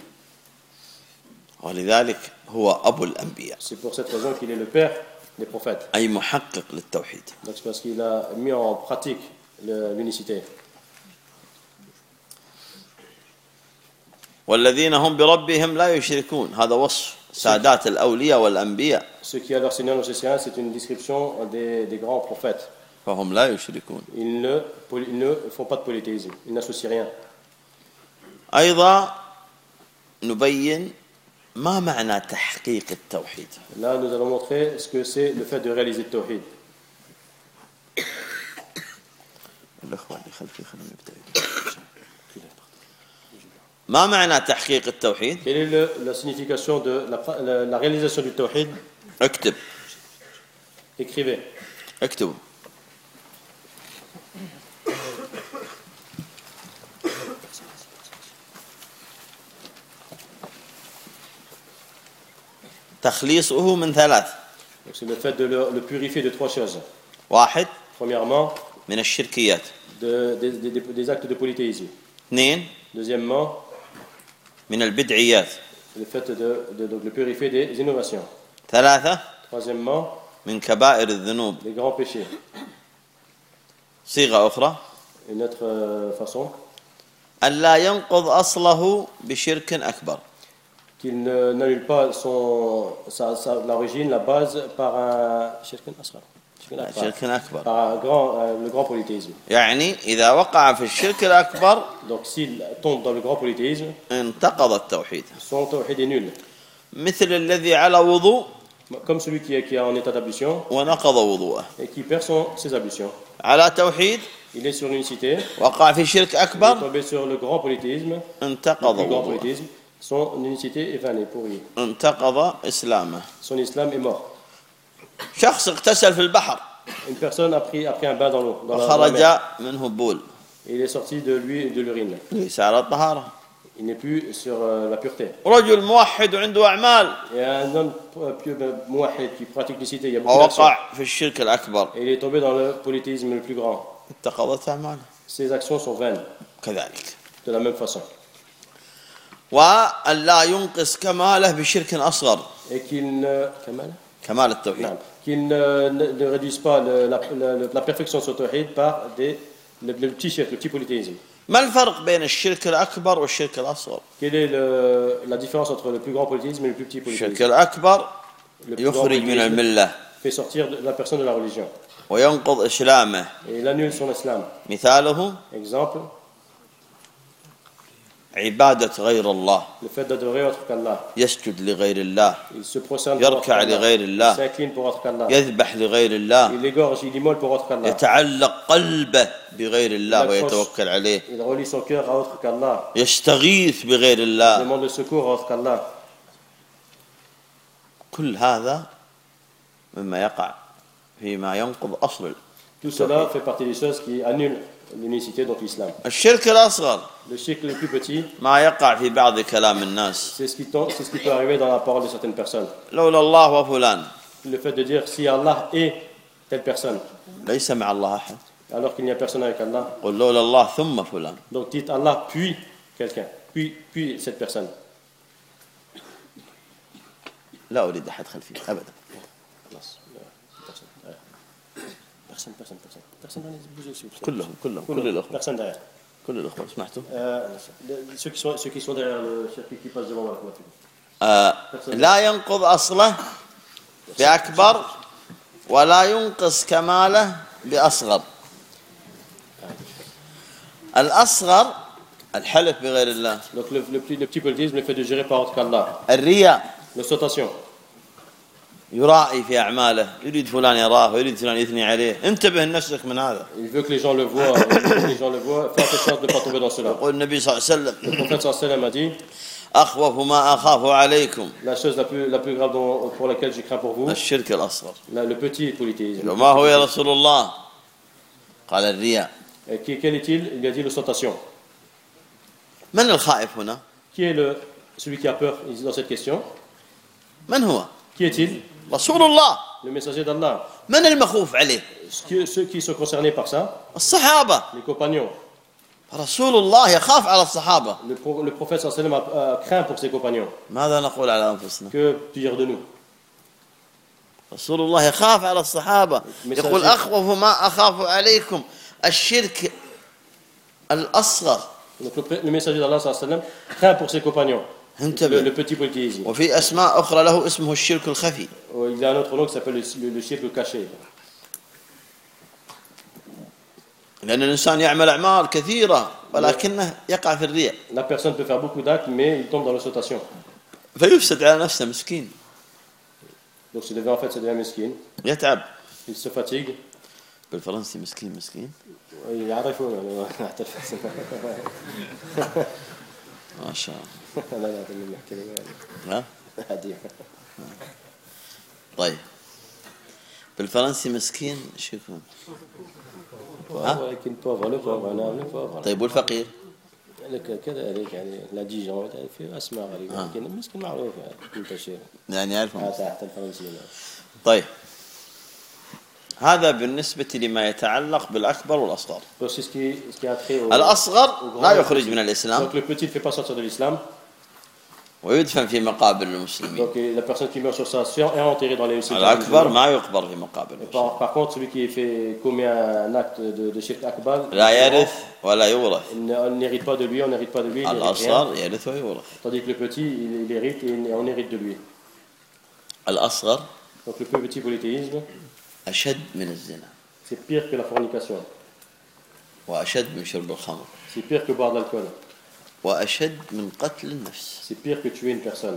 ولذلك هو أبو الأنبياء. C'est pour cette raison qu'il est le père des prophètes. أي محقق للتوحيد. Donc c'est parce qu'il a mis en pratique l'unicité. والذين هم بربهم لا يشركون. هذا وصف سادات الأولياء والأنبياء. Ceux qui à leur Seigneur nos Seigneurs, c'est une description des grands prophètes. فهم لا يشركون. Ils ne font pas de polythéisme, ils n'associent rien. أيضا نبين ما معنى تحقيق التوحيد. Là, nous allons montrer ce que c'est le fait de réaliser le tawhid. الأخوة اللي خلفي خلهم يبتعدوا. ما معنى تحقيق التوحيد؟ Quelle est la signification de la réalisation du tawhid? اكتب. Écrivez. اكتبوا. تخليصه من ثلاث. Donc c'est le fait de le purifier de 3 choses. واحد. Premièrement, من الشركيات. des actes de polythéisme. اثنين. Deuxièmement, من البدعيات. le fait de le purifier des innovations. 3 Troisièmement, من كبائر الذنوب. les grands péchés. صيغة أخرى Une autre façon, أن لا ينقض أصله بشرك أكبر. qu'il n'annule pas l'origine, la base, par un shirkun asghar. شرك أكبر. Par le grand polythéisme. يعني إذا وقع في الشرك الأكبر Donc s'il tombe dans le grand polythéisme, انتقض التوحيد. son tawhid est nul. مثل الذي على وضوء Comme celui qui est en état d'ablution ونقض وضوءه. et qui perd ses ablutions. على توحيد Il est sur l'unicité, وقع في شرك il est أكبر tombé sur le grand polythéisme, انتقض le plus grand وضوءه. polythéisme, son unicité est vanée, pourrie. انتقض إسلامه. Son islam est mort. شخص اغتسل في البحر Une personne a pris un bain dans l'eau, dans la وخرج mer, منه بول et il est sorti de lui de l'urine. ليس على الطهارة. Il n'est plus sur la pureté. رجل موحد وعنده أعمال Il y a un homme pieux, mouahid, qui pratique l'icité, il y a beaucoup d'actions. ووقع في الشرك الأكبر Et il est tombé dans le polythéisme le plus grand. انتقضت أعماله. Ses actions sont vaines, كذلك de la même façon. وأن لا ينقص كماله بشرك أصغر. Et qu'il ne... كمال التوحيد. Non. Qu'il ne réduise pas la perfection de son tawhid par le petit shirk, le petit polythéisme. ما الفرق بين الشرك الأكبر والشرك الأصغر؟ Quelle est la différence entre le plus grand polythéisme et le plus petit الشرك polythéisme? الأكبر Le plus grand يخرج من polythéisme الملة fait sortir la personne de la religion. وينقض إسلامه. Et il annule son islam. مثاله Exemple, عبادة غير الله. le fait d'adorer autre qu'Allah. يسجد لغير الله. Il se prosterne pour autre يركع qu'Allah. لغير Il الله. s'incline pour autre qu'Allah. يذبح لغير الله. Il égorge, il immole pour autre qu'Allah. يتعلق قلبه بغير الله Il ويتوكل عليه. Il relie son cœur à autre qu'Allah. يستغيث بغير Il الله. demande le secours à autre qu'Allah. كل هذا مما يقع فيما ينقض أصل. Tout cela fait partie des choses qui annulent l'unicité, donc l'islam. الشرك الأصغر Le shirk le plus petit, ما يقع في بعض كلام الناس. c'est ce qui peut arriver dans la parole de certaines personnes. لولا الله وفلان Le fait de dire si Allah est telle personne, ليس مع الله أحد. alors qu'il n'y a personne avec Allah. قل لولا الله ثم فلان. Donc dites Allah puis quelqu'un, puis cette personne. لا أريد أحد خلفي أبدا. Personne dans les bouger, s'il vous plaît. كلهم كل الأخوة Personne derrière. كل الأخوة سمعتوا؟ Ceux qui sont derrière le chef qui passe devant moi. لا ينقض أصله بأكبر ولا ينقص كماله بأصغر. الأصغر الحلف بغير الله. Donc le petit polythéisme, le fait de gérer par autre qu'Allah. الرياء L'ostentation. يرائي في أعماله. يريد فلان يراه ويريد فلان يثني عليه. انتبه لنفسك من هذا. Il veut que les gens le voient. Fais attention de ne pas tomber dans cela. يقول النبي صلى الله عليه وسلم Le prophète sallallahu alayhi wa sallam a dit أخوف ما أخاف عليكم la chose la plus grave pour laquelle je crains pour vous, الشرك الأصغر. le petit polythéisme. وما هو يا رسول الله؟ قال الرياء. Et quel est-il? Il a dit l'ostentation. من الخائف هنا؟ Qui est celui qui a peur dans cette question? من هو؟ Qui est-il? رسول الله. Le messager d'Allah. من المخوف عليه؟ Ceux qui sont concernés par ça, الصحابة. les compagnons. رسول الله يخاف على الصحابة. Le prophète sallallahu alayhi wa sallam a craint pour ses compagnons. ماذا نقول على أنفسنا؟ Que dire de nous? رسول الله يخاف على الصحابة. يقول أخوف ما أخاف عليكم الشرك الأصغر. Donc le messager d'Allah sallallahu alayhi wa sallam craint pour ses compagnons. Le petit polythéisme. وفي أسماء أخرى له اسمه الشرك الخفي. Il y a un autre nom qui s'appelle le shirk caché. لأن الإنسان يعمل أعمال كثيرة ولكنه يقع في الرياء. La personne peut faire beaucoup d'actes, mais il tombe dans l'ostentation. فيفسد على نفسه مسكين. Donc ce devient mesquin. يتعب. Il se fatigue. بالفرنسي مسكين مسكين. يعرفون. ما شاء الله. لا كلمة. ها؟ عادية. طيب. بالفرنسي مسكين شو يكون؟ ولكن pauvre, le pauvre, le pauvre. طيب والفقير؟ كذلك يعني لا ديجون في اسماء غريبه لكن مسكين معروف منتشر. يعني يعرفون. تحت الفرنسيين. طيب. هذا بالنسبة لما يتعلق بالأكبر والأصغر. الأصغر لا يخرج من الإسلام. Donc le petit ne fait pas sortir de l'islam. ويدفن في مقابر المسلمين. Donc la personne qui meurt sur sa sœur est enterrée dans les الأكبر ما يقبر في مقابر المسلمين. Par contre, celui qui commet un acte de shirk akbar, لا يرث ولا يورث. on n'hérite pas de lui, on n'hérite pas de lui. الأصغر يرث ويورث. Tandis que le petit, il hérite et on hérite de lui. الأصغر Donc le plus petit polythéisme, أشد من الزنا c'est pire que la fornication. وأشد من شرب الخمر C'est pire que boire de l'alcool. وأشد من قتل النفس. C'est pire que tuer une personne.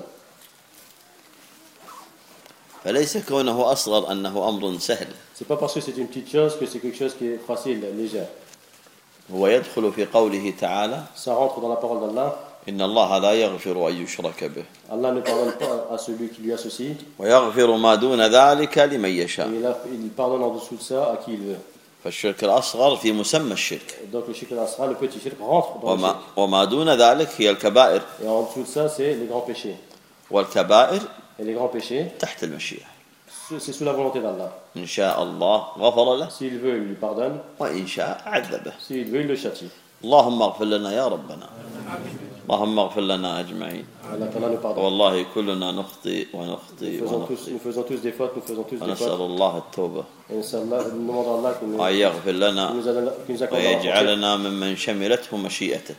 فليس كونه أصغر أنه أمر سهل. C'est pas parce que c'est une petite chose que c'est quelque chose qui est facile, léger. هو يدخل في قوله تعالى Ça rentre dans la parole d'Allah. إن الله لا يغفر أن يشرك به Allah ne pardonne pas à celui qui lui associe. ويغفر ما دون ذلك لمن Et يشاء. il pardonne en dessous de ça à qui il veut. فالشرك الأصغر في مسمى الشرك Donc le shirk al-asghar, le petit shirk, rentre dans le shirk. وما دون ذلك هي الكبائر Et en dessous de ça, c'est les grands péchés. والكبائر Et les grands péchés, تحت المشيئة. c'est sous la volonté d'Allah. إن شاء الله غفر له S'il veut, il lui pardonne. وإن شاء عذبه. S'il veut, il le châtie. اللهم اغفر لنا يا ربنا. اللهم اغفر لنا أجمعين. Allah Ta'ala nous pardonne. والله كلنا نخطئ ونخطئ Nous faisons tous des fautes, nous faisons tous des ونسأل fautes. الله التوبة Et nous demandons à Allah qu'il وأن يغفر لنا nous accorde la repentir. ويجعلنا ممن شملته مشيئته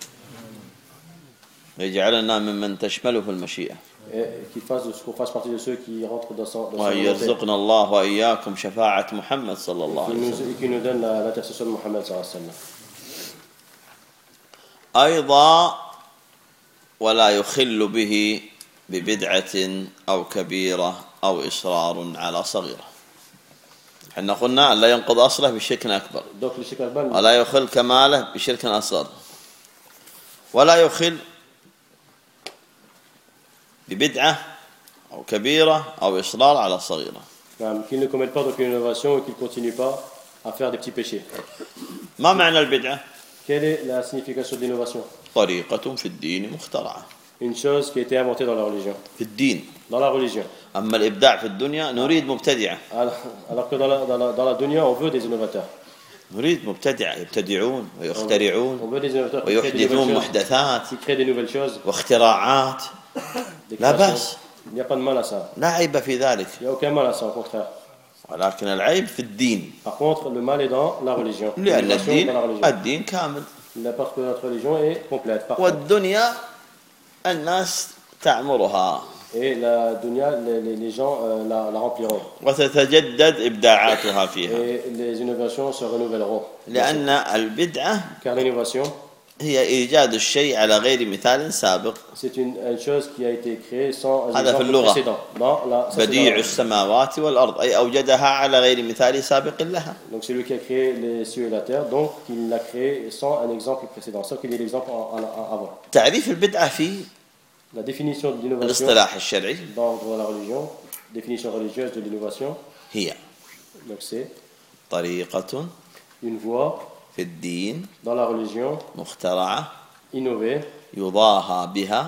ويجعلنا ممن تشمله المشيئة Et qu'on fasse partie de ceux qui rentrent dans sa وأن volonté. يرزقنا الله وإياكم شفاعة محمد صلى الله عليه وسلم. Et qui nous donne l'intercession de Mohammed sallallahu alayhi wa sallam. أيضا ولا يخل به ببدعة أو كبيرة أو إصرار على صغيرة. احنا قلنا لا ينقض أصله بشرك أكبر Donc le shirk akbar, ولا يخل كماله بشرك أصغر ولا يخل ببدعة أو كبيرة أو إصرار على صغيرة. qu'il ne commette pas d'aucune innovation et qu'il ne continue pas à faire des petits péchés. ما معنى البدعة؟ Quelle est la signification de l'innovation? طريقة في الدين مخترعة Une chose qui a été inventée dans la religion. في الدين. Dans la religion. أما الإبداع في الدنيا نريد مبتدعة. Alors que dans la dunya, on veut des innovateurs. نريد مبتدعة يبتدعون ويخترعون On veut des innovateurs qui créent des ويحدثون nouvelles choses. محدثات Qui créent des nouvelles choses. واختراعات. Des لا créations. بأس. Il n'y a pas de mal à ça. لا عيب في ذلك. Il n'y a aucun mal à ça, au contraire. ولكن العيب في الدين. Par contre, le mal est dans la religion. لأن L'innovation est dans la religion. الدين كامل. Parce que notre religion est complète, parfaite. والدنيا الناس تعمرها Et la dunya, les gens la rempliront. وتتجدد إبداعاتها فيها. Et les innovations se renouvelleront. لأن البدعة Car l'innovation, هي إيجاد الشيء على غير مثال سابق. c'est une chose qui a été créée sans un هذا في exemple اللغة. précédent. Ça, c'est dans بديع la- السماوات والأرض أي أوجدها على غير مثال سابق لها. Donc c'est lui qui a créé les cieux et la terre, donc il l'a créé sans un exemple précédent, sans qu'il y ait l'exemple avant. تعريف البدعة في La définition de l'innovation الاصطلاح الشرعي dans la religion, définition religieuse de l'innovation, هي donc c'est طريقة une voie في الدين dans la religion مخترعة innovée يضاهى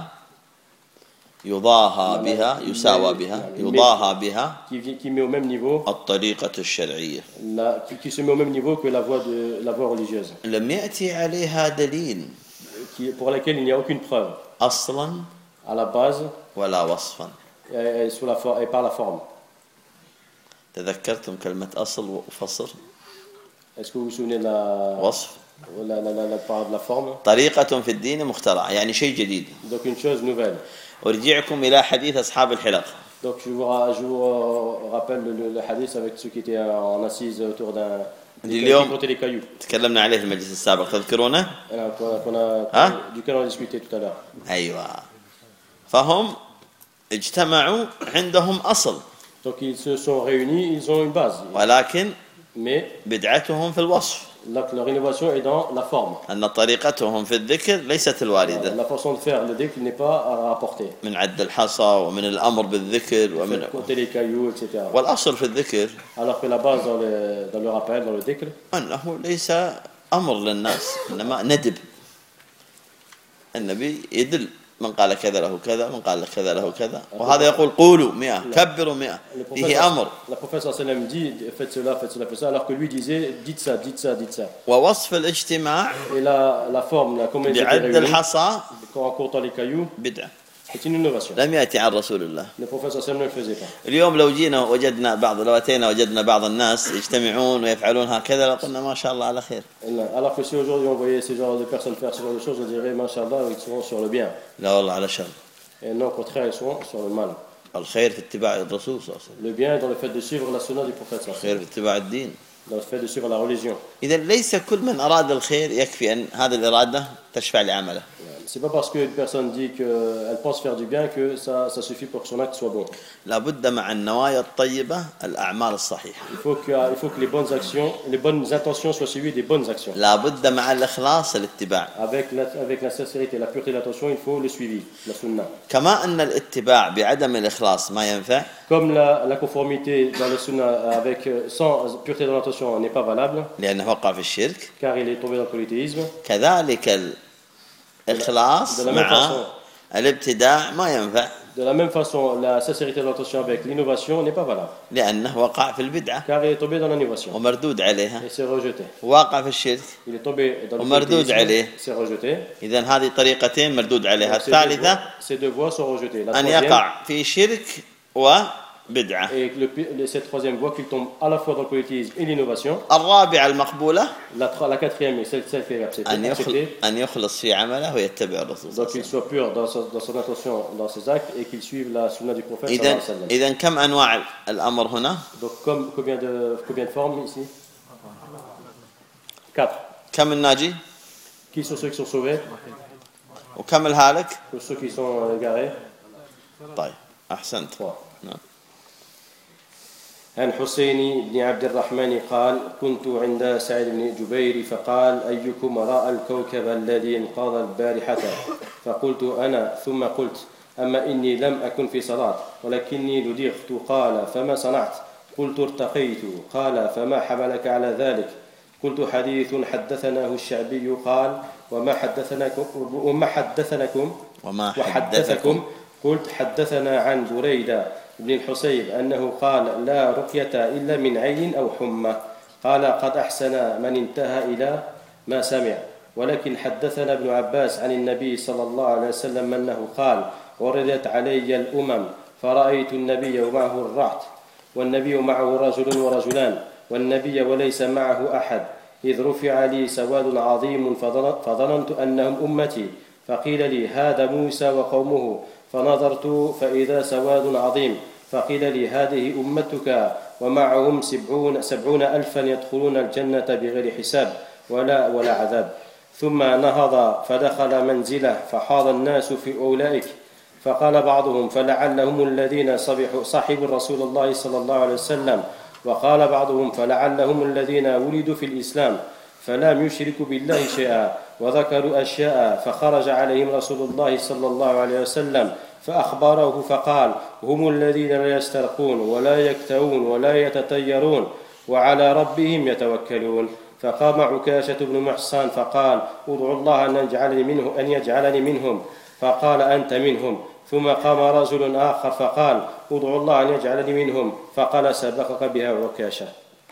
بها يساوى بها يضاهى بها qui met au même niveau, الطريقة الشرعية. qui se met au même niveau que la voie religieuse, لم يأتي عليها دليل pour laquelle il n'y a aucune preuve أصلا à la base ولا وصفا. et par la forme. تذكرتم كلمة أصل وفصل Est-ce que vous vous souvenez de la وصف. de la forme? طريقة في الدين مخترعة يعني شيء جديد. Donc une chose nouvelle. أرجعكم إلى حديث أصحاب الحلق. Donc je vous rappelle le hadith avec ceux qui étaient en assise autour d'un qui comptaient les cailloux. تكلمنا عليه في المجلس السابق تذكرونه؟ Duquel on a discuté tout à l'heure. أيوة. فهم اجتمعوا عندهم أصل. Donc ils se sont réunis, ils ont une base. ولكن Mais بدعتهم في الوصف. leur innovation est dans la forme. أن طريقتهم في الذكر ليست الواردة. La façon de faire le dhikr n'est pas rapportée. من عد الحصى ومن الأمر بالذكر ومن Compter les cailloux, etc. والأصل في الذكر Alors que la base dans le rappel, dans le dhikr, أنه ليس أمر للناس إنما ندب. النبي يدل من قال كذا له كذا من قال كذا له كذا وهذا يقول قولوا 100 كبروا 100 فيه أمر. Le prophète sallallahu alayhi wa sallam dit faites cela, faites cela, faites ça, alors que lui disait dites ça, dites ça, dites ça. ووصف الاجتماع Et la forme, la communauté بعد réunie, الحصى en comptant les cailloux, بدعة. C'est une innovation. لم يأتي عن رسول الله. Le prophète sallallahu ne le faisait pas. اليوم لو أتينا وجدنا بعض الناس يجتمعون ويفعلون هكذا لقلنا ما شاء الله على خير. Alors que si aujourd'hui on voyait ce genre de personnes faire ce genre de choses, on dirait Masha'Allah, ils seront sur le bien. لا والله على شر. Et non, au contraire, ils seront sur le mal. الخير في اتباع الرسول صلى الله عليه وسلم. Le bien est dans le fait de suivre la sunna du prophète sallallahu alayhi wa الخير في اتباع الدين. sallam, dans le fait de suivre la religion. إذا ليس كل من أراد الخير يكفي أن هذه الإرادة تشفع لعمله. C'est pas parce qu'une personne dit qu'elle pense faire du bien que ça suffit pour que son acte soit bon. لابد مع النوايا الطيبة الأعمال الصحيحة. Il faut que les bonnes actions, les bonnes intentions soient suivies des bonnes actions. لابد مع الإخلاص الاتباع. Avec la sincérité, la pureté de l'attention, il faut le suivi, la sunna. كما أن الاتباع بعدم الإخلاص ما ينفع. Comme la conformité dans la sunna avec sans pureté de l'attention n'est pas valable, لأنه وقع في الشرك. car il est tombé dans le polythéisme. كذلك الإخلاص مع الابتداع ما ينفع. De la même façon, la sincérité de l'attention avec l'innovation n'est pas valable, لأنه وقع في البدعة car il est tombé dans l'innovation ومردود عليها. et c'est rejeté. واقع في الشرك Il est tombé dans le ومردود عليه. polythéisme, c'est rejeté. إذن هذه طريقتين مردود عليها. Donc, الثالثة ces deux voies sont rejetées. La أن troisième, يقع في شرك وبدعة. et cette troisième voie qu'il tombe à la fois dans le polythéisme et l'innovation. الرابعة المقبولة La quatrième est celle qui est acceptée. أن يخلص في عمله ويتبع الرسول صلى الله Donc عليه qu'il وسلم. soit pur dans son intention, dans ses actes, et qu'il suive la sunna du prophète sallallahu alayhi wa sallam. إذن كم أنواع الأمر هنا؟ Donc combien de formes ici? 4. كم الناجي؟ Qui sont ceux qui sont sauvés? وكم الهالك؟ Ou ceux qui sont égarés? طيب أحسنت. 3. نعم. عن حسين بن عبد الرحمن قال: كنت عند سعيد بن جبير فقال: أيكم رأى الكوكب الذي انقض البارحة؟ فقلت: أنا. ثم قلت: أما إني لم أكن في صلاة ولكني لدغت. قال: فما صنعت؟ قلت: ارتقيت. قال: فما حملك على ذلك؟ قلت: حديث حدثناه الشعبي. قال: وما حدثكم؟ قلت: حدثنا عن بريدة بن الحصيب أنه قال: لا رقية إلا من عين أو حمى. قال: قد أحسن من انتهى إلى ما سمع. ولكن حدثنا ابن عباس عن النبي صلى الله عليه وسلم أنه قال: وردت علي الأمم فرأيت النبي ومعه الرعد والنبي معه رجل ورجلان والنبي وليس معه أحد، إذ رفع لي سواد عظيم فظننت أنهم أمتي، فقيل لي: هذا موسى وقومه، فنظرت فإذا سواد عظيم، فقيل لي: هذه أمتك ومعهم 70,000 يدخلون الجنة بغير حساب ولا عذاب. ثم نهض فدخل منزله فحاض الناس في أولئك، فقال بعضهم: فلعلهم الذين صحبوا رسول الله صلى الله عليه وسلم، وقال بعضهم: فلعلهم الذين ولدوا في الإسلام فلم يشركوا بالله شيئا، وذكروا أشياء، فخرج عليهم رسول الله صلى الله عليه وسلم فأخبره فقال: هم الذين لا يسترقون ولا يكتوون ولا يتطيرون وعلى ربهم يتوكلون. فقام عكاشة بن محصن فقال: ادعوا الله أن يجعلني منهم، فقال: أنت منهم. ثم قام رجل آخر فقال: ادعوا الله أن يجعلني منهم، فقال: سبقك بها عكاشة.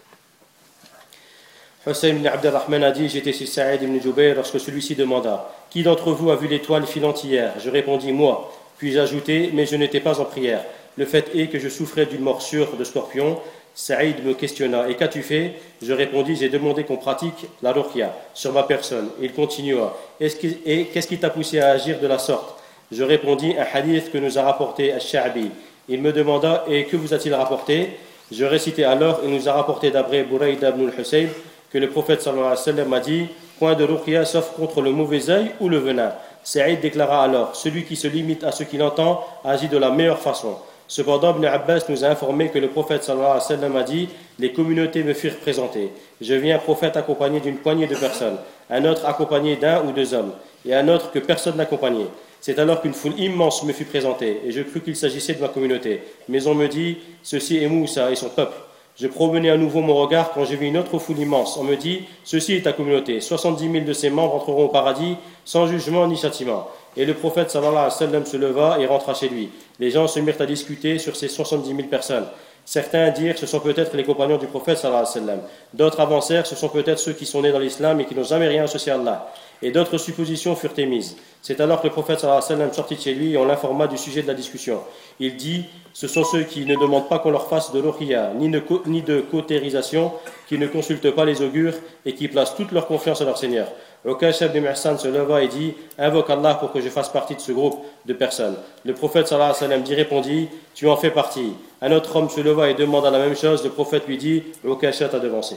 Hussein ibn Abd al-Rahman a dit: j'étais chez Saïd ibn Jubayr lorsque celui-ci demanda: qui d'entre vous a vu l'étoile filante hier? Je répondis: moi. Puis j'ajoutai: mais je n'étais pas en prière. Le fait est que je souffrais d'une morsure de scorpion. Saïd me questionna: et qu'as-tu fait? Je répondis: j'ai demandé qu'on pratique la ruqya sur ma personne. Il continua: et qu'est-ce qui t'a poussé à agir de la sorte? Je répondis: un hadith que nous a rapporté Al-Sha'bi. Il me demanda: et que vous a-t-il rapporté? Je récitai alors: il nous a rapporté d'après Burayda ibn al-Husayb que le prophète sallallahu alayhi wa sallam a dit: point de ruqya sauf contre le mauvais œil ou le venin. Saïd déclara alors: celui qui se limite à ce qu'il entend agit de la meilleure façon. Cependant, Ibn Abbas nous a informé que le prophète sallallahu alayhi wa sallam a dit: les communautés me furent présentées. Je vis un prophète accompagné d'une poignée de personnes, un autre accompagné d'un ou deux hommes, et un autre que personne n'accompagnait. C'est alors qu'une foule immense me fut présentée, et je crus qu'il s'agissait de ma communauté. Mais on me dit: ceci est Moussa et son peuple. Je promenais à nouveau mon regard quand j'ai vu une autre foule immense. On me dit: ceci est ta communauté. 70 000 de ses membres entreront au paradis sans jugement ni châtiment. Et le prophète sallallahu alayhi wa sallam se leva et rentra chez lui. Les gens se mirent à discuter sur ces 70 000 personnes. Certains dirent ce sont peut-être les compagnons du prophète sallallahu alayhi wa sallam. D'autres avancèrent ce sont peut-être ceux qui sont nés dans l'islam et qui n'ont jamais rien associé à Allah. Et d'autres suppositions furent émises. C'est alors que le prophète sallallahu alayhi wa sallam sortit de chez lui et on l'informa du sujet de la discussion. Il dit ce sont ceux qui ne demandent pas qu'on leur fasse de ruqya ni de cautérisation, qui ne consultent pas les augures et qui placent toute leur confiance à leur Seigneur. Ukasha ibn Mihsan se leva et dit invoque Allah pour que je fasse partie de ce groupe de personnes. Le prophète sallallahu alayhi wa sallam dit répondit tu en fais partie. Un autre homme se leva et demanda la même chose. Le prophète lui dit Ukasha t'a devancé.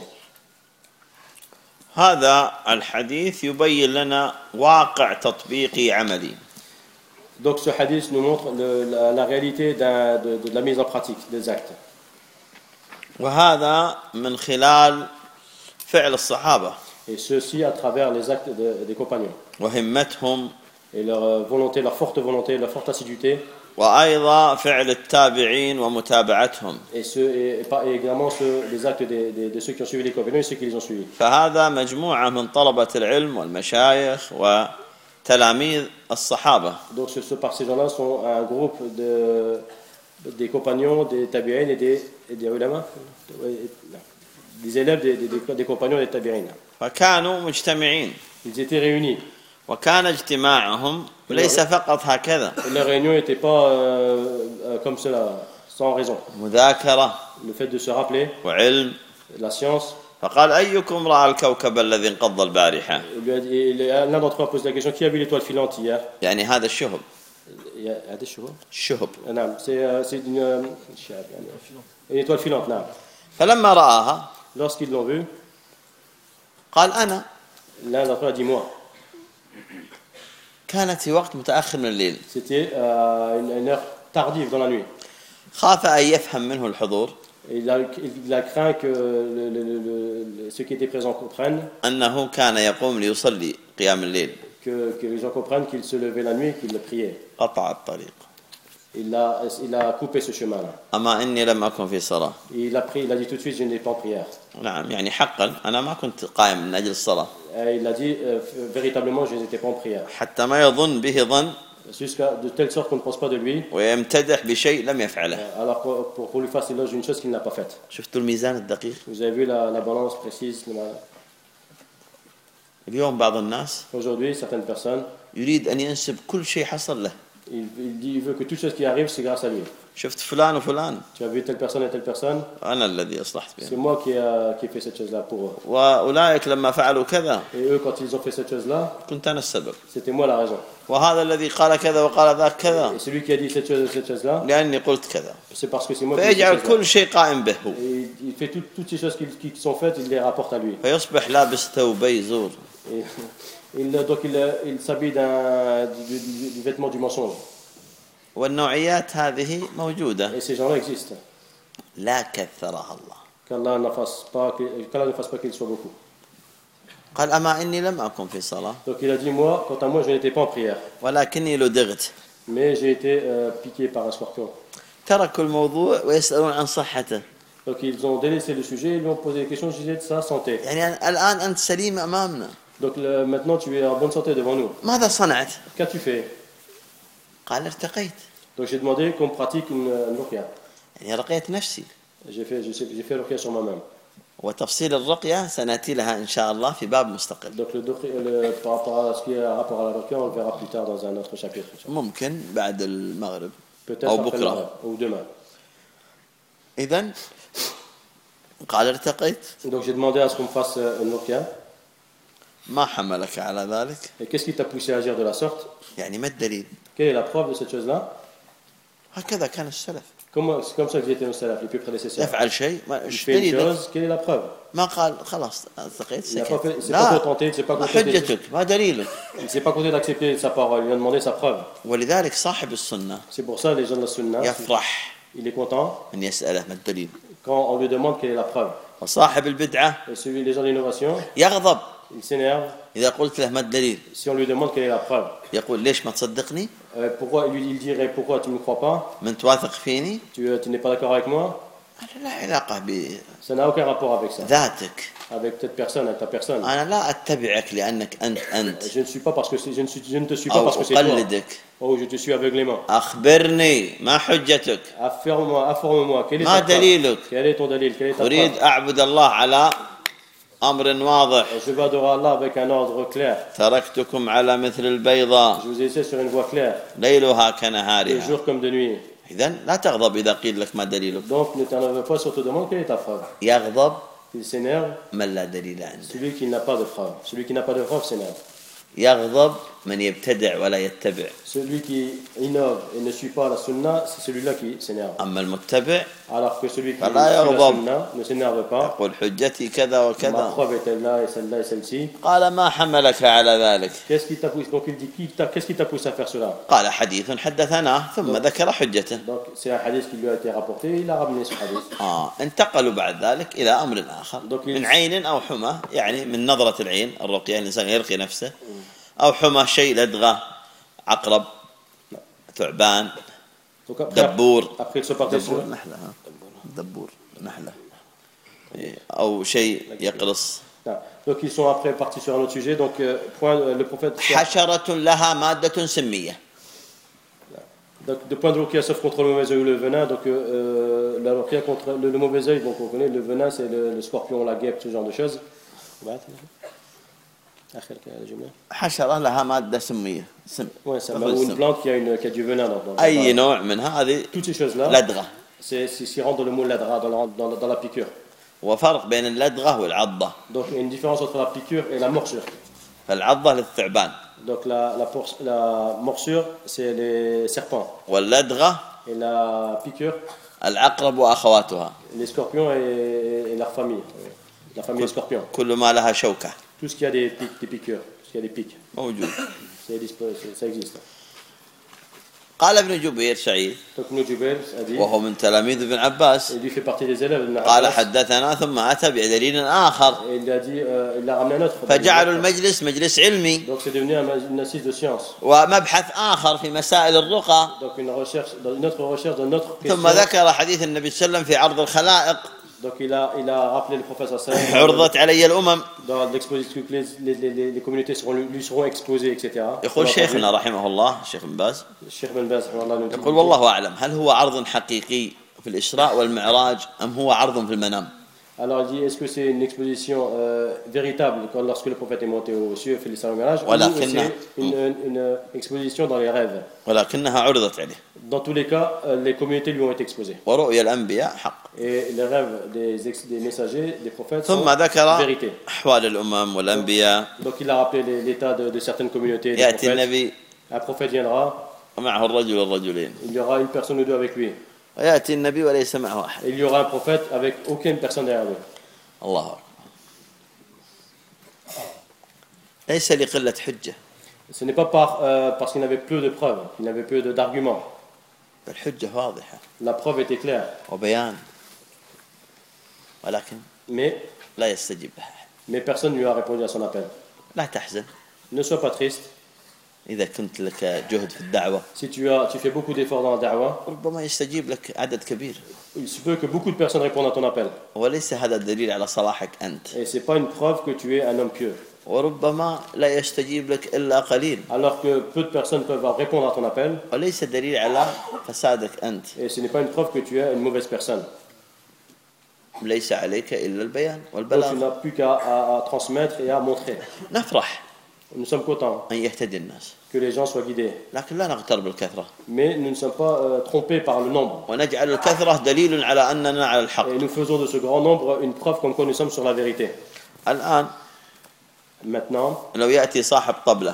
هذا الحديث يبين لنا واقع تطبيقي عملي. Donc ce hadith nous montre la réalité de la mise en pratique des actes. وهذا من خلال فعل الصحابة Et ceci à travers les actes des compagnons. وهمتهم Et leur volonté, leur forte volonté, leur forte assiduité. وأيضا فعل التابعين ومتابعتهم. Et également les actes de ceux qui ont suivi les compagnons et ceux qui les ont suivis. فهذا مجموعة من طلبة العلم والمشايخ وتلاميذ الصحابة. Donc ces gens-là sont un groupe des compagnons, des tabi'in et des ulama, des élèves des compagnons et des tabi'in. فكانوا مجتمعين. Ils étaient réunis. وكان اجتماعهم ليس فقط هكذا. Et leur réunion n'était pas comme cela, sans raison. مذاكرة. Le fait de se rappeler. وعلم. La science. فقال أيكم رأى الكوكب الذي انقض البارحة؟ L'un d'entre eux a posé la question qui a vu l'étoile filante hier? يعني هذا الشهب. هذا الشهب. الشهب. نعم c'est une étoile filante نعم. فلما رآها. Lorsqu'ils l'ont vue. قال أنا. L'un d'entre eux a dit moi. كانت في وقت متأخر من الليل. C'était une heure tardive dans la nuit. خاف أن يفهم منه الحضور. Il a craint que ceux qui étaient présents comprennent. أنه كان يقوم ليصلي قيام الليل. Que les gens comprennent qu'il se levait la nuit et qu'il le priait. قطع الطريق. Il a coupé ce chemin-là. أما إني لم أكن في صلاة. Il a dit tout de suite je n'étais pas en prière. نعم يعني حقا أنا ما كنت قائم من أجل الصلاة. Il a dit véritablement je n'étais pas en prière. حتى ما يظن به ظن. Jusqu'à de telle sorte qu'on ne pense pas de lui. ويمتدح بشيء لم يفعله. Alors pour lui faire éloge d'une chose qu'il n'a pas faite. شفتوا الميزان الدقيق. Vous avez vu la balance précise. اليوم بعض الناس. Aujourd'hui certaines personnes. يريد أن ينسب كل شيء حصل له. Il veut que toute chose qui arrive c'est grâce à lui. شفت فلان وفلان. Tu as vu telle personne et telle personne. أنا الذي أصلحت بهم. C'est moi qui ai fait cette chose-là pour eux. وأولئك لما فعلوا كذا. Et eux quand ils ont fait cette chose-là. كنت أنا السبب. C'était moi la raison. وهذا الذي قال كذا وقال ذاك كذا. Et celui qui a dit cette chose-là. لأني قلت كذا. C'est parce que c'est moi qui ai dit فيجعل كل شيء قائم به هو. Et il fait toutes ces choses qui sont faites, il les rapporte à lui. فيصبح لابس ثوبي زور. Donc il s'habille du vêtement du mensonge. والنوعيات هذه موجودة. Et ces gens-là existent. لا كثرها الله. Qu'Allah ne fasse pas qu'ils soient beaucoup. قال أما إني لم أكن في صلاة. Donc il a dit moi, quant à moi, je n'étais pas en prière. ولكني لدغت. Mais j'ai été piqué par un scorpion. تركوا الموضوع ويسألون عن صحته. Donc ils ont délaissé le sujet, ils lui ont posé des questions au sujet de sa santé. يعني الآن أنت سليم أمامنا. Donc maintenant tu es en bonne santé devant nous. ماذا صنعت؟ Qu'as-tu fait? قال ارتقيت. Donc j'ai demandé qu'on pratique une ruqya. يعني رقيت نفسي. J'ai fait ruqya sur moi-même. وتفصيل الرقية سنأتي لها إن شاء الله في باب مستقل. Donc par rapport à ce qui est rapport à la ruqya, on le verra plus tard dans un autre chapitre. ممكن بعد المغرب. Peut-être أو après بكرة. ou demain. إذن قال ارتقيت. Donc j'ai demandé à ce qu'on me fasse une ruqya. ما حملك على ذلك؟ Et qu'est-ce qui t'a poussé à agir de la sorte? يعني ما الدليل؟ Quelle est la preuve de cette chose-là? هكذا كان السلف. C'est comme ça que j'étais un salaf, les plus prédécesseurs. يفعل شيء ما Il ايش fait une دليلك؟ chose, quelle est la preuve? ما قال خلاص التقيت Il سكت. s'est pas contenté, il s'est pas ما contenté. حجتك ما دليلك؟ Il s'est pas contenté d'accepter sa parole, il a demandé sa preuve. ولذلك صاحب السنة C'est pour ça les gens de la sunna, يفرح il est content أن يسأله ما الدليل. quand on lui demande quelle est la preuve. وصاحب البدعة Et celui les gens de l'innovation, يغضب il s'énerve إذا قلت له ما الدليل. si on lui demande quelle est la preuve. يقول ليش ما تصدقني؟ Il dirait pourquoi tu ne me crois pas? من تواثق فيني؟ Tu n'es pas d'accord avec moi? لا علاقة Ça n'a aucun rapport avec ça. بذاتك. Avec cette personne, avec ta personne. أنا لا أتبعك لأنك أنت Je ne suis pas parce que je ne te suis pas أو parce que c'est toi. أقلدك. Oh, je te suis aveuglément. أخبرني ما حجتك؟ Informe-moi, quel est ما ton دليلك؟ Quel est ton dalil? Quel est ta أريد preuve? أعبد الله على أمر واضح. Je veux adorer Allah avec un ordre clair. تركتكم على مثل البيضاء Je vous ai laissé sur une voie claire, ليلها de كنهارها. jour comme de nuit. إذن لا تغضب إذا قيل لك ما دليلك. Donc ne t'énerve pas sur te demande quelle est ta preuve. يغضب Il s'énerve, من لا دليل عنده. celui qui n'a pas de preuve. Celui qui n'a pas de preuve s'énerve. يغضب من يبتدع ولا يتبع. Celui qui innove et ne suit pas la sunna, c'est celui-là qui s'énerve. أما المتبع Alors que celui qui suit فلا la يغضب. sunna ne s'énerve pas. يقول حجتي كذا Ma وكذا. preuve est celle-là et celle-là et celle-ci. قال ما حملك على ذلك؟ Qu'est-ce qui t'a poussé? Donc il dit qu'est-ce qui t'a poussé à faire cela? قال حديث حدثناه ثم ذكر حجته. Donc c'est un hadith qui lui a été rapporté, il a ramené ce hadith. انتقلوا بعد ذلك إلى أمر آخر Donc, من عين أو حمى، يعني من نظرة العين الرقية، الإنسان يرقي نفسه، أو حمى شيء لدغة، عقرب، ثعبان، Donc دبور. après ils sont partis دبور sur نحلة، دبور نحلة، أو شيء يقرص. Donc ils sont après partis sur un autre sujet. Donc le prophète. حشرة لها مادة سمية. Donc de point de ruqya sauf contre le mauvais œil ou le venin. Donc la ruqya contre le mauvais œil, donc on connaît le venin, c'est le scorpion, la guêpe, ce genre de choses. حشرة لها مادة سمية. Ouais, c'est une plante qui a du venin dans أي نوع منها هذه toutes ces choses là. لدغة. C'est ce rentre dans le mot ladra, dans la piqûre. وفرق بين اللدغة والعضة. Donc il y a une différence entre la piqûre et la morsure. فالعضة للثعبان. Donc la morsure, c'est les serpents. واللدغة Et la piqûre, العقرب وأخواتها. les scorpions et leur famille. La famille des scorpions. كل ما لها شوكة. Tout ce qui a des piqûres, tout ce qui a des pics. موجود. Ça existe. قال ابن جبير سعيد Donc Ibn Jubayr a dit, وهو من تلاميذ ابن عباس il lui fait partie des élèves de Ibn قال Abbas. حدثنا ثم أتى بدليل آخر Et il a dit, il a ramené un autre. فجعلوا المجلس مجلس علمي Donc c'est devenu une assise de science. ومبحث آخر في مسائل الرقى. Donc une autre recherche dans notre question. ثم ذكر حديث النبي صلى الله عليه وسلم في عرض الخلائق. Donc il a rappelé le prophète sallallahu alayhi wa sallam. عرضت علي الأمم. Dans l'exposition, les communautés lui seront exposées, etc. يقول شيخنا رحمه الله الشيخ بن باز Cheikh Ben Baz nous dit, يقول والله أعلم هل هو عرض حقيقي في الإسراء والمعراج أم هو عرض في المنام. Alors il dit, est-ce que c'est une exposition véritable lorsque le prophète est monté aux cieux et fait l'Isra et le Miraj, Voilà, ou c'est une exposition dans les rêves? ولكنها عرضت عليه. Dans tous les cas, les communautés lui ont été exposées. ورؤيا الأنبياء حق. Et les rêves des messagers, des prophètes ثم sont ذكر vérité. أحوال الأمم والأنبياء. Donc il a rappelé l'état de certaines communautés, des يأتي prophètes. النبي Un prophète viendra, ومعه الرجل والرجلين. il y aura une personne ou deux avec lui. ويأتي النبي وليس معه أحد. Et il y aura un prophète avec aucune personne derrière lui. الله أكبر. ليس لقلة حجة. Ce n'est pas parce qu'il n'avait peu de preuves, qu'il n'avait peu d'arguments. الحجة واضحة La preuve était claire. وبيان ولكن Mais لا يستجيب لها. Mais personne ne lui a répondu à son appel. لا تحزن Ne sois pas triste. إذا كنت لك جهد في الدعوة. Si tu fais beaucoup d'efforts dans la da'wah, ربما يستجيب لك عدد كبير. il se peut que beaucoup de personnes répondent à ton appel. وليس هذا الدليل على صلاحك أنت. Et ce n'est pas une preuve que tu es un homme pieux. وربما لا يستجيب لك إلا قليل. Alors que peu de personnes peuvent répondre à ton appel. وليس دليل على فسادك أنت. Et ce n'est pas une preuve que tu es une mauvaise personne. ليس عليك إلا البيان Donc tu والبلاغ. n'as plus qu'à transmettre et à montrer. نفرح Nous sommes contents أن يهتدي الناس. que les gens soient guidés. لكن لا نغتر بالكثرة. Mais nous ne sommes pas trompés par le nombre. ونجعل الكثرة دليل على أننا على الحق. Et nous faisons de ce grand nombre une preuve comme quoi nous sommes sur la vérité. الآن Maintenant, لو يأتي صاحب طبلة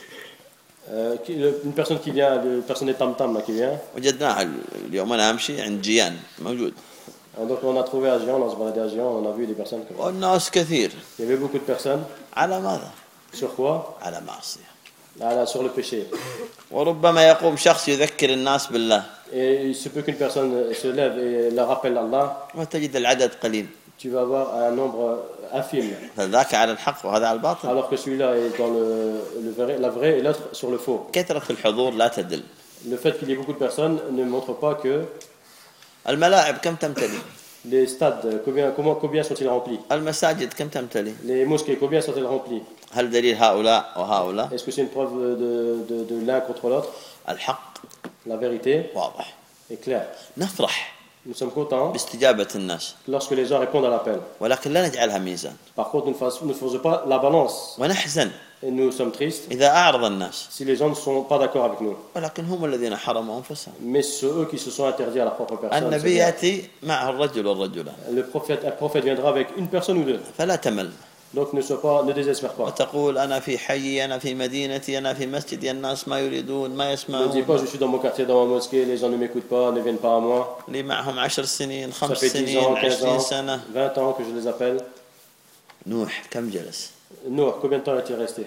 une personne qui vient, une personne des tam-tam qui vient, وجدناها اليوم أنا أمشي عند جيان موجود. donc on a trouvé à Gion, on se baladait à Gion, on a vu des personnes comme ça. والناس كثير. Il y avait beaucoup de personnes. على ماذا؟ Sur quoi? على معصية. Sur le péché. وربما يقوم شخص يذكر الناس بالله. Et il se peut qu'une personne se lève et leur rappelle Allah, وتجد العدد قليل. tu vas avoir un nombre infime. فذاك على الحق وهذا على الباطل. Alors que celui-là est dans la vraie et l'autre sur le faux. كثرة الحضور لا تدل. Le fait qu'il y ait beaucoup de personnes ne montre pas que الملاعب كم تمتلئ؟ Les stades, combien sont-ils remplis? المساجد كم تمتلي؟ Les mosquées, combien sont-elles remplies? هل دليل هؤلاء وهؤلاء؟ Est-ce que c'est une preuve de l'un contre l'autre? الحق La vérité واضح. est claire. نفرح Nous sommes contents باستجابة الناس lorsque les gens répondent à l'appel. ولكن لا نجعلها ميزان Par contre, nous ne faisons pas la balance. ونحزن Et nous sommes tristes إذا أعرض الناس si les gens ne sont pas d'accord avec nous. ولكن هم الذين حرموا أنفسهم. Mais c'est eux qui se sont interdits à leur propre personne. النبي يأتي معه الرجل والرجلان Un prophète viendra avec une personne ou deux. فلا تمل Donc ne désespère pas. وتقول أنا في حي أنا في مدينتي أنا في مسجدي الناس ما يريدون ما Ne dis pas يسمعون je suis dans mon quartier, dans ma mosquée, les gens ne m'écoutent pas, ne viennent pas à moi. لي معهم 10 سنين Ça 5 fait 10 سنين ans, 15 20 ans, سنة. 20 ans que je les appelle. نوح كم جلس؟ Noah, combien de temps est-il resté?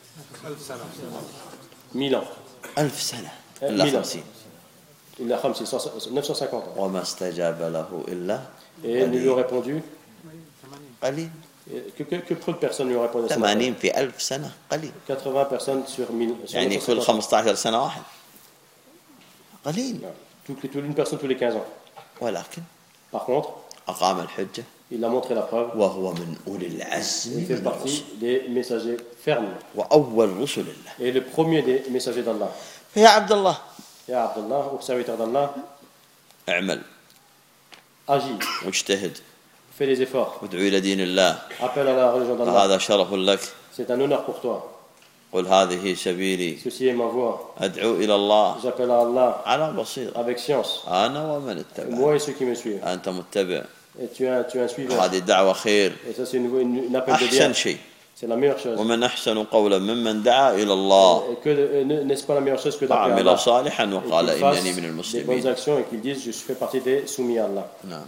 1000 ans. 1000 سنة 1000 إلا ans. 50 Il a 950 ans. وما استجاب له إلا Et ils lui ont répondu. قليل. Que peu de personnes lui ont répondu à ça. 80 في 1000 سنة قليل. 80 personnes sur 1000. يعني كل 15 سنة واحد قليل. Une personne tous les 15 ans. ولكن Par contre, أقام الحجة il a montré la preuve. وهو من أولي العزم Il fait من partie الرسل des messagers fermes. وأول رسل الله. Et le premier des messagers d'Allah. فيا عبد الله Ya Abdullah, au serviteur d'Allah, اعمل agis, واجتهد fais des efforts. وادعو إلى دين الله Appelle à la religion d'Allah. فهذا شرف لك. C'est un honneur pour toi. قل هذه سبيلي Ceci est ma voix. أدعو إلى الله J'appelle à Allah على بصيرة avec science. أنا ومن اتبع. Moi et ceux qui me suivent. أنت متبع. Et tu es un suiveur. هذه دعوة خير. Et ça, c'est une appel de bien. أحسن شيء C'est la meilleure chose. ومن أحسن قولا ممن دعا إلى الله Et n'est-ce pas la meilleure chose que d'appeler à Allah? وعمل صالحا Et وقال qu'il fasse إنني من des bonnes المسلمين. actions et qu'il dise je fais partie des soumis à Allah. نعم.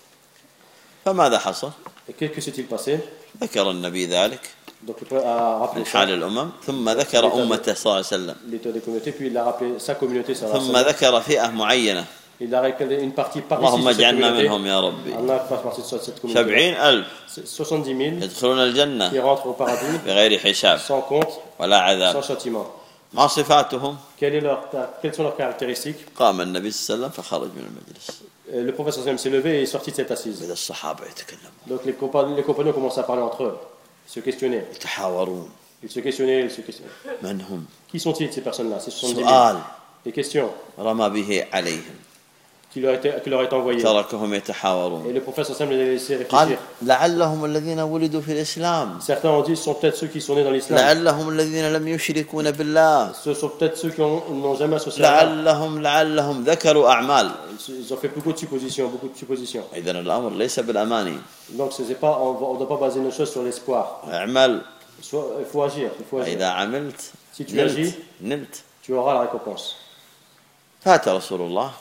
فماذا حصل؟ Et qu'est-ce que s'est-il passé? ذكر النبي ذلك Donc il a rappelé من ça, حال الأمم ثم ذكر أمته صلى الله عليه وسلم l'état des communautés, puis il a rappelé sa communauté. ثم ذكر فئة معينة Il a rappelé une partie اللهم précise de cette اجعلنا communauté. منهم يا ربي. Allah fasse partie de cette communauté. 70,000 70 000 يدخلون qui الجنة rentrent au paradis بغير حساب sans compte, ولا sans عذاب. châtiment. ما صفاتهم؟ Quelles sont leurs caractéristiques? قام النبي صلى الله عليه وسلم فخرج من المجلس. Le prophète sallam s'est levé et est sorti de cette assise. إذا الصحابة يتكلمون Donc les compagnons commencent à parler entre eux, se questionner. يتحاورون Ils se questionnaient. من هم؟ Qui sont-ils ces personnes-là? Ces 70 000. سؤال Des questions رمى به عليهم qui leur étaient envoyées. تركهم Et يتحاورون. le prophète sallam les a laissés قال réfléchir. لعلهم الذين ولدوا في الإسلام Certains ont dit ce sont peut-être ceux qui sont nés dans l'islam. لعلهم الذين لم يشركون بالله Ce sont peut-être ceux qui n'ont jamais associé à Allah. لعلهم ذكروا أعمال. Ils ont fait beaucoup de suppositions. إذن الأمر ليس بالأماني. Donc on ne doit pas baser nos choses sur l'espoir. اعمل Il faut agir. فإذا عملت Si tu agis, نلت. tu auras la récompense. فات رسول الله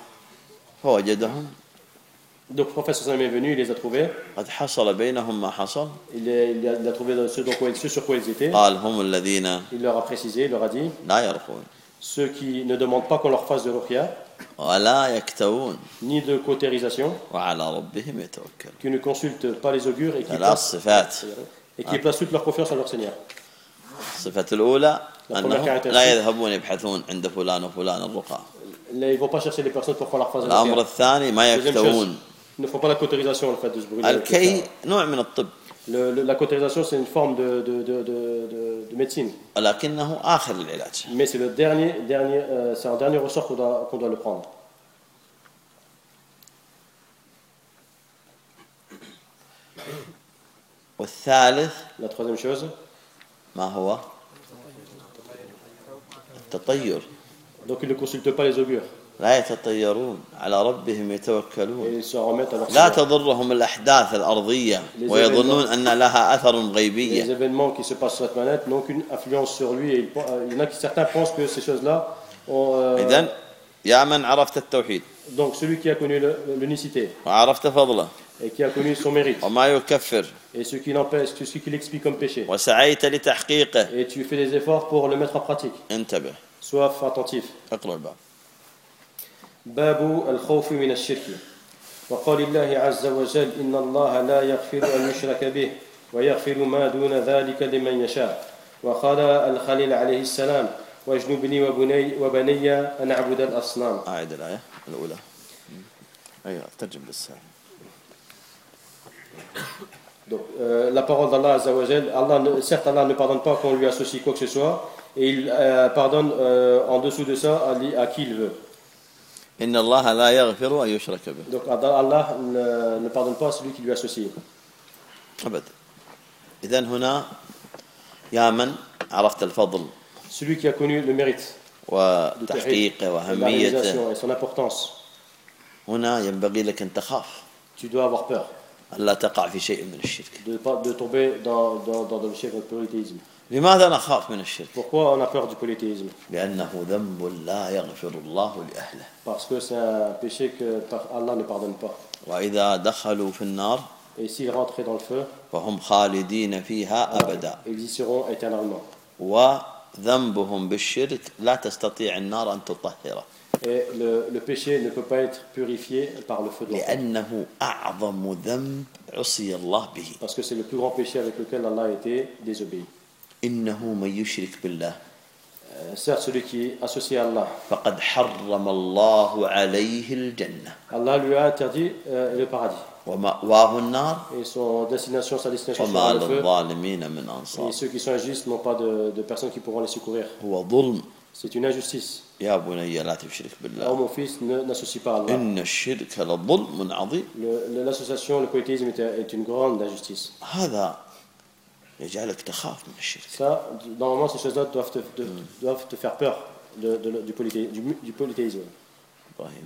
فوجدهم Donc le prophète sallam est venu, il les a trouvés. قد حصل بينهم ما حصل. Il a trouvé ce sur quoi ils étaient. قال هم الذين Il leur a précisé, il leur a dit لا يرقون ceux qui ne demandent pas qu'on leur fasse de ruqya, ولا يكتوون ni de cautérisation, وعلى ربهم يتوكلون. qui ne consultent pas les augures et qui ثلاث صفات. placent toute leur confiance en leur Seigneur. الصفة الأولى La أنهم première caractéristique. لا يذهبون يبحثون عند فلان وفلان الرقى. Là, ils ne vont pas chercher les personnes pour qu'on leur fasse de الأمر ruqya. الثاني ما Deuxième chose, يكتوون. ils ne font pas la cautérisation, le fait de se brûler. avec الكي ça. نوع من الطب La cautérisation, c'est une forme de médecine. ولكنه آخر العلاج. Mais c'est c'est un dernier ressort qu'on doit le prendre. والثالث La troisième chose, ما هو؟ التطير. donc ils ne consultent pas les augures. لا يتطيرون على ربهم Et يتوكلون. ils se remettent à leur لا Seigneur. تضرهم الأحداث الأرضية ويظنون أن لها أثر Les غيبية. événements qui se passent sur cette planète n'ont aucune influence sur lui. Et il y en a qui certains pensent que ces choses-là ont. إذن يا من عرفت التوحيد Donc celui qui a connu l'unicité وعرفت فضله et qui a connu son mérite وما يكفر et ce qui l'empêche, ce qui l'explique comme péché, وسعيت لتحقيقه et tu fais des efforts pour le mettre en pratique. انتبه. Sois attentif. اقرأ الباب. باب الخوف من الشرك وقال الله عز وجل إن الله لا يغفر أن يشرك به ويغفر ما دون ذلك لمن يشاء وقال الخليل عليه السلام واجنبني وبني أن أعبد الأصنام. أعد الآية الأولى. أيوة ترجم للسائل. Donc, la parole d'Allah Azza wa Jal, certes Allah ne pardonne pas qu'on lui associe quoi que ce soit, et il pardonne en dessous de ça à qui il veut. إن الله لا يغفر أن يشرك به. Donc Allah ne pardonne pas celui qui lui associe. أبدا. إذن هنا يا من عرفت الفضل Celui qui a connu le mérite وتحقيقه la وأهميته réalisation et son importance, هنا ينبغي لك أن تخاف tu dois avoir peur ألا تقع في شيء من الشرك. de tomber dans le shirk, le polythéisme. لماذا نخاف من الشرك؟ Pourquoi on a peur du polythéisme? لأنه ذنب لا يغفر الله لأهله. Parce que c'est un péché que Allah ne pardonne pas. وإذا دخلوا في النار Et s'ils rentrent dans le feu, فهم خالدين فيها أبدا. ils y seront éternellement. وذنبهم بالشرك لا تستطيع النار أن تطهره. Et le péché ne peut pas être purifié par le feu de l'enfer. لأنه أعظم ذنب عصي الله به. Parce que c'est le plus grand péché avec lequel Allah a été désobéi. إنه من يشرك بالله Certes, celui qui est associé à Allah, فقد حرم الله عليه الجنة Allah lui a interdit le paradis. ومأواه النار Et sa destination sera وما le feu. للظالمين من Et أنصار. ceux qui sont injustes n'ont pas de personnes qui pourront les secourir. هو ظلم. C'est une injustice. يا بني لا تشرك Oh بالله mon fils, n'associe pas à Allah. إن الشرك لظلم عظيم. L'association, le polythéisme est une grande injustice. هذا يجعلك تخاف من الشرك. Ça, normalement, ces choses-là doivent te faire peur du polythéisme. إبراهيم.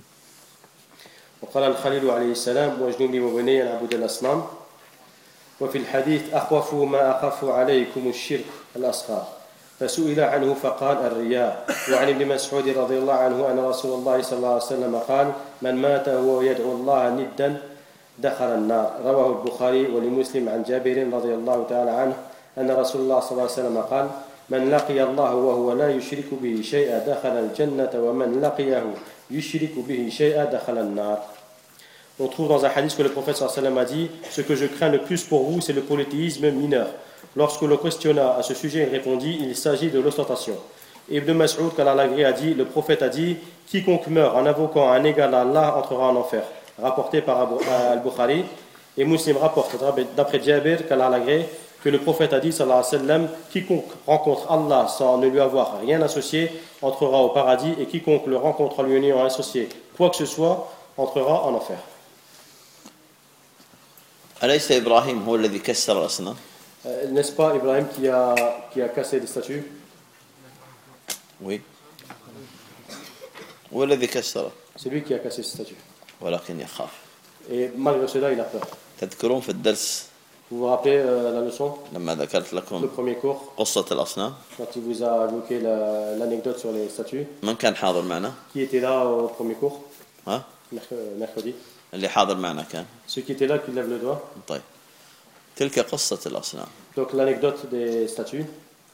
وقال الخليل عليه السلام واجنبني وبني أن أعبد الأصنام وفي الحديث أخوف ما أخاف عليكم الشرك الأصغر فسئل عنه فقال الرياء. وعن ابن مسعود رضي الله عنه أن رسول الله صلى الله عليه وسلم قال من مات وهو يدعو الله ندا دخل النار. رواه البخاري ولمسلم عن جابر رضي الله تعالى عنه أن رسول الله صلى الله عليه وسلم قال من لقي الله وهو لا يشرك به شيئا دخل الجنة ومن لقيه يشرك به شيئا دخل النار. On trouve dans un hadith que le prophète sallallahu alayhi wa sallam a dit ce que je crains le plus pour vous c'est le polythéisme mineur. Lorsque l'on questionna à ce sujet, il répondit il s'agit de l'ostentation. Ibn Mas'ud qu'Allah l'agré a dit le prophète a dit quiconque meurt en invoquant un égal à Allah entrera en enfer. Rapporté par Al-Bukhari. Et Muslim rapporte d'après Jabir qu'Allah l'agré que le prophète a dit sallallahu alayhi wa sallam quiconque rencontre Allah sans ne lui avoir rien associé entrera au paradis et quiconque le rencontre en lui ayant associé quoi que ce soit entrera en enfer. أليس إبراهيم هو الذي كسر الأصنام؟ N'est-ce pas Ibrahim qui a cassé les statues? Oui. هو الذي كسره. C'est lui qui a cassé ces statues. ولكن يخاف. Et malgré cela, il a peur. تذكرون في الدرس Vous vous rappelez la leçon? لما ذكرت Le لكم premier cours, قصة الأصنام؟ quand il vous a évoqué l'anecdote sur les statues. من كان حاضر معنا؟ Qui était là au premier cours? ها؟ Mercredi. اللي حاضر معنا كان؟ Ceux qui étaient là, qui lèvent le doigt. طيب. تلك قصة الأصنام. Donc l'anecdote des statues.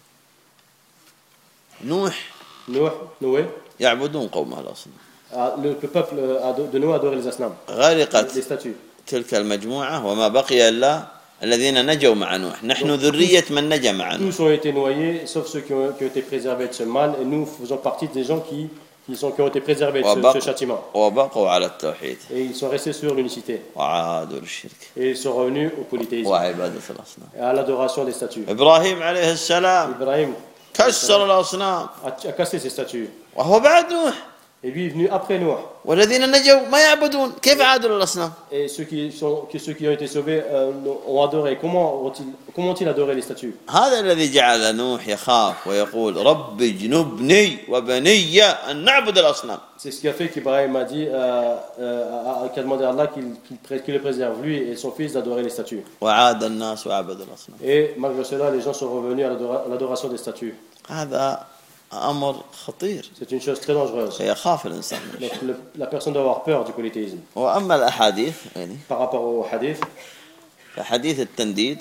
نوح Noé. يعبدون قومه الأصنام. Le peuple de Noé adorait les asnams. غرقت Les statues. تلك المجموعة وما بقي إلا الذين نجوا مع نوح. نحن ذرية من نجا مع نوح. Tous ont été noyés, sauf ceux qui ont été préservés de ce mal. Et nous faisons partie des gens qui ont été préservés de ce châtiment. وبقوا على التوحيد. Et ils sont restés sur l'unicité. وعادوا للشرك. Et ils sont revenus au polythéisme. وعبادة الأصنام. Et à l'adoration des statues. إبراهيم عليه السلام Ibrahim كسر الأصنام a cassé ces statues. وهو بعد نوح. Et lui est venu après Noé. والذين نجوا ما يعبدون كيف عادوا للأصنام؟ Et ceux qui ont été sauvés ont adoré. Comment ont-ils adoré les statues? هذا الذي جعل نوح يخاف ويقول رب اجنبني وبني أن نعبد الأصنام. C'est ce qui a fait qu'Ibrahim a dit, qu'a demandé à Allah qu'il le préserve, lui et son fils, d'adorer les statues. وعاد الناس وعبدوا الأصنام. Et malgré cela, les gens sont revenus à l'adoration des statues. هذا أمر خطير. C'est une chose très dangereuse. فيخاف الإنسان. Donc la personne doit avoir peur du polythéisme. وأما الأحاديث يعني Par rapport au hadith, فحديث التنديد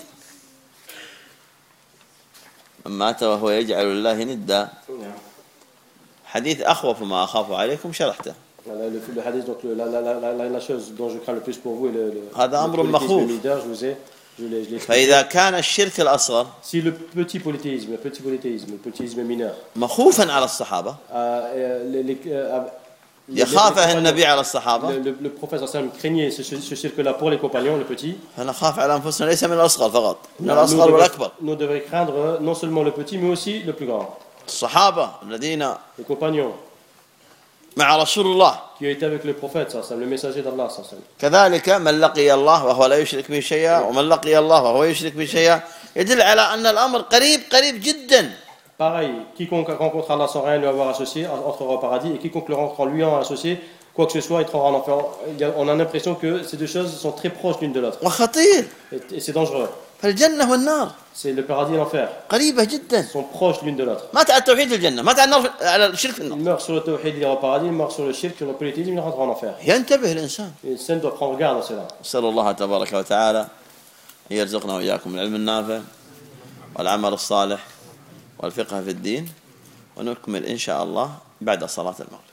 من مات وهو يجعل الله ندا حديث أخوف ما أخاف عليكم شرحته. le hadith, donc la chose dont je crains le plus pour vous est le هذا أمر مخوف. leader, je l'ai expliqué. فإذا كان الشرك الأصغر Si le petit polythéisme, le polythéisme mineur, مخوفا على الصحابة يخافه النبي على الصحابة Le prophète sallam craignait ce shirk-là pour les compagnons, le petit. فنخاف على أنفسنا ليس من الأصغر فقط من الأصغر والأكبر. Nous devons craindre non seulement le petit, mais aussi le plus grand. الصحابة الذين Les compagnons مع رسول الله qui ont été avec le prophète sallam, le messager d'Allah sallam. كذلك من لقي الله وهو لا يشرك به شيئا ومن لقي الله وهو يشرك به شيئا يدل على أن الأمر قريب جدا. Pareil, quiconque rencontre Allah sans rien lui avoir associé entrera au paradis, et quiconque le rencontre en lui en associé, quoi que ce soit, il entrera en enfer. On a l'impression que ces deux choses sont très proches l'une de l'autre. وخطير. Et c'est dangereux. فالجنة والنار C'est le paradis et l'enfer. قريبة جدا. Ils sont proches l'une de l'autre. مات على التوحيد الجنة مات على الشرك في Il النار. meurt sur le tawhid, il ira au paradis, il meurt sur le shirk, sur le polythéisme, il rentrera en enfer. ينتبه الإنسان. Et l'Islam doit prendre garde à cela. أسأل الله تبارك وتعالى أن يرزقنا وإياكم العلم النافع والعمل الصالح والفقه في الدين ونكمل إن شاء الله بعد صلاة المغرب.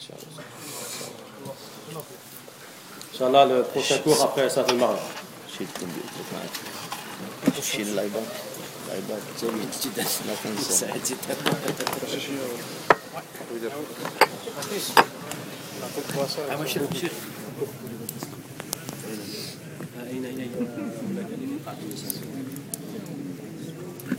Inch'Allah, le prochain cours après ça fait le Maghrib. شيل كمبيوترك معك. شيل الأيباد. الأيباد جميل جدا لا تنسى. سعيد جدا. أين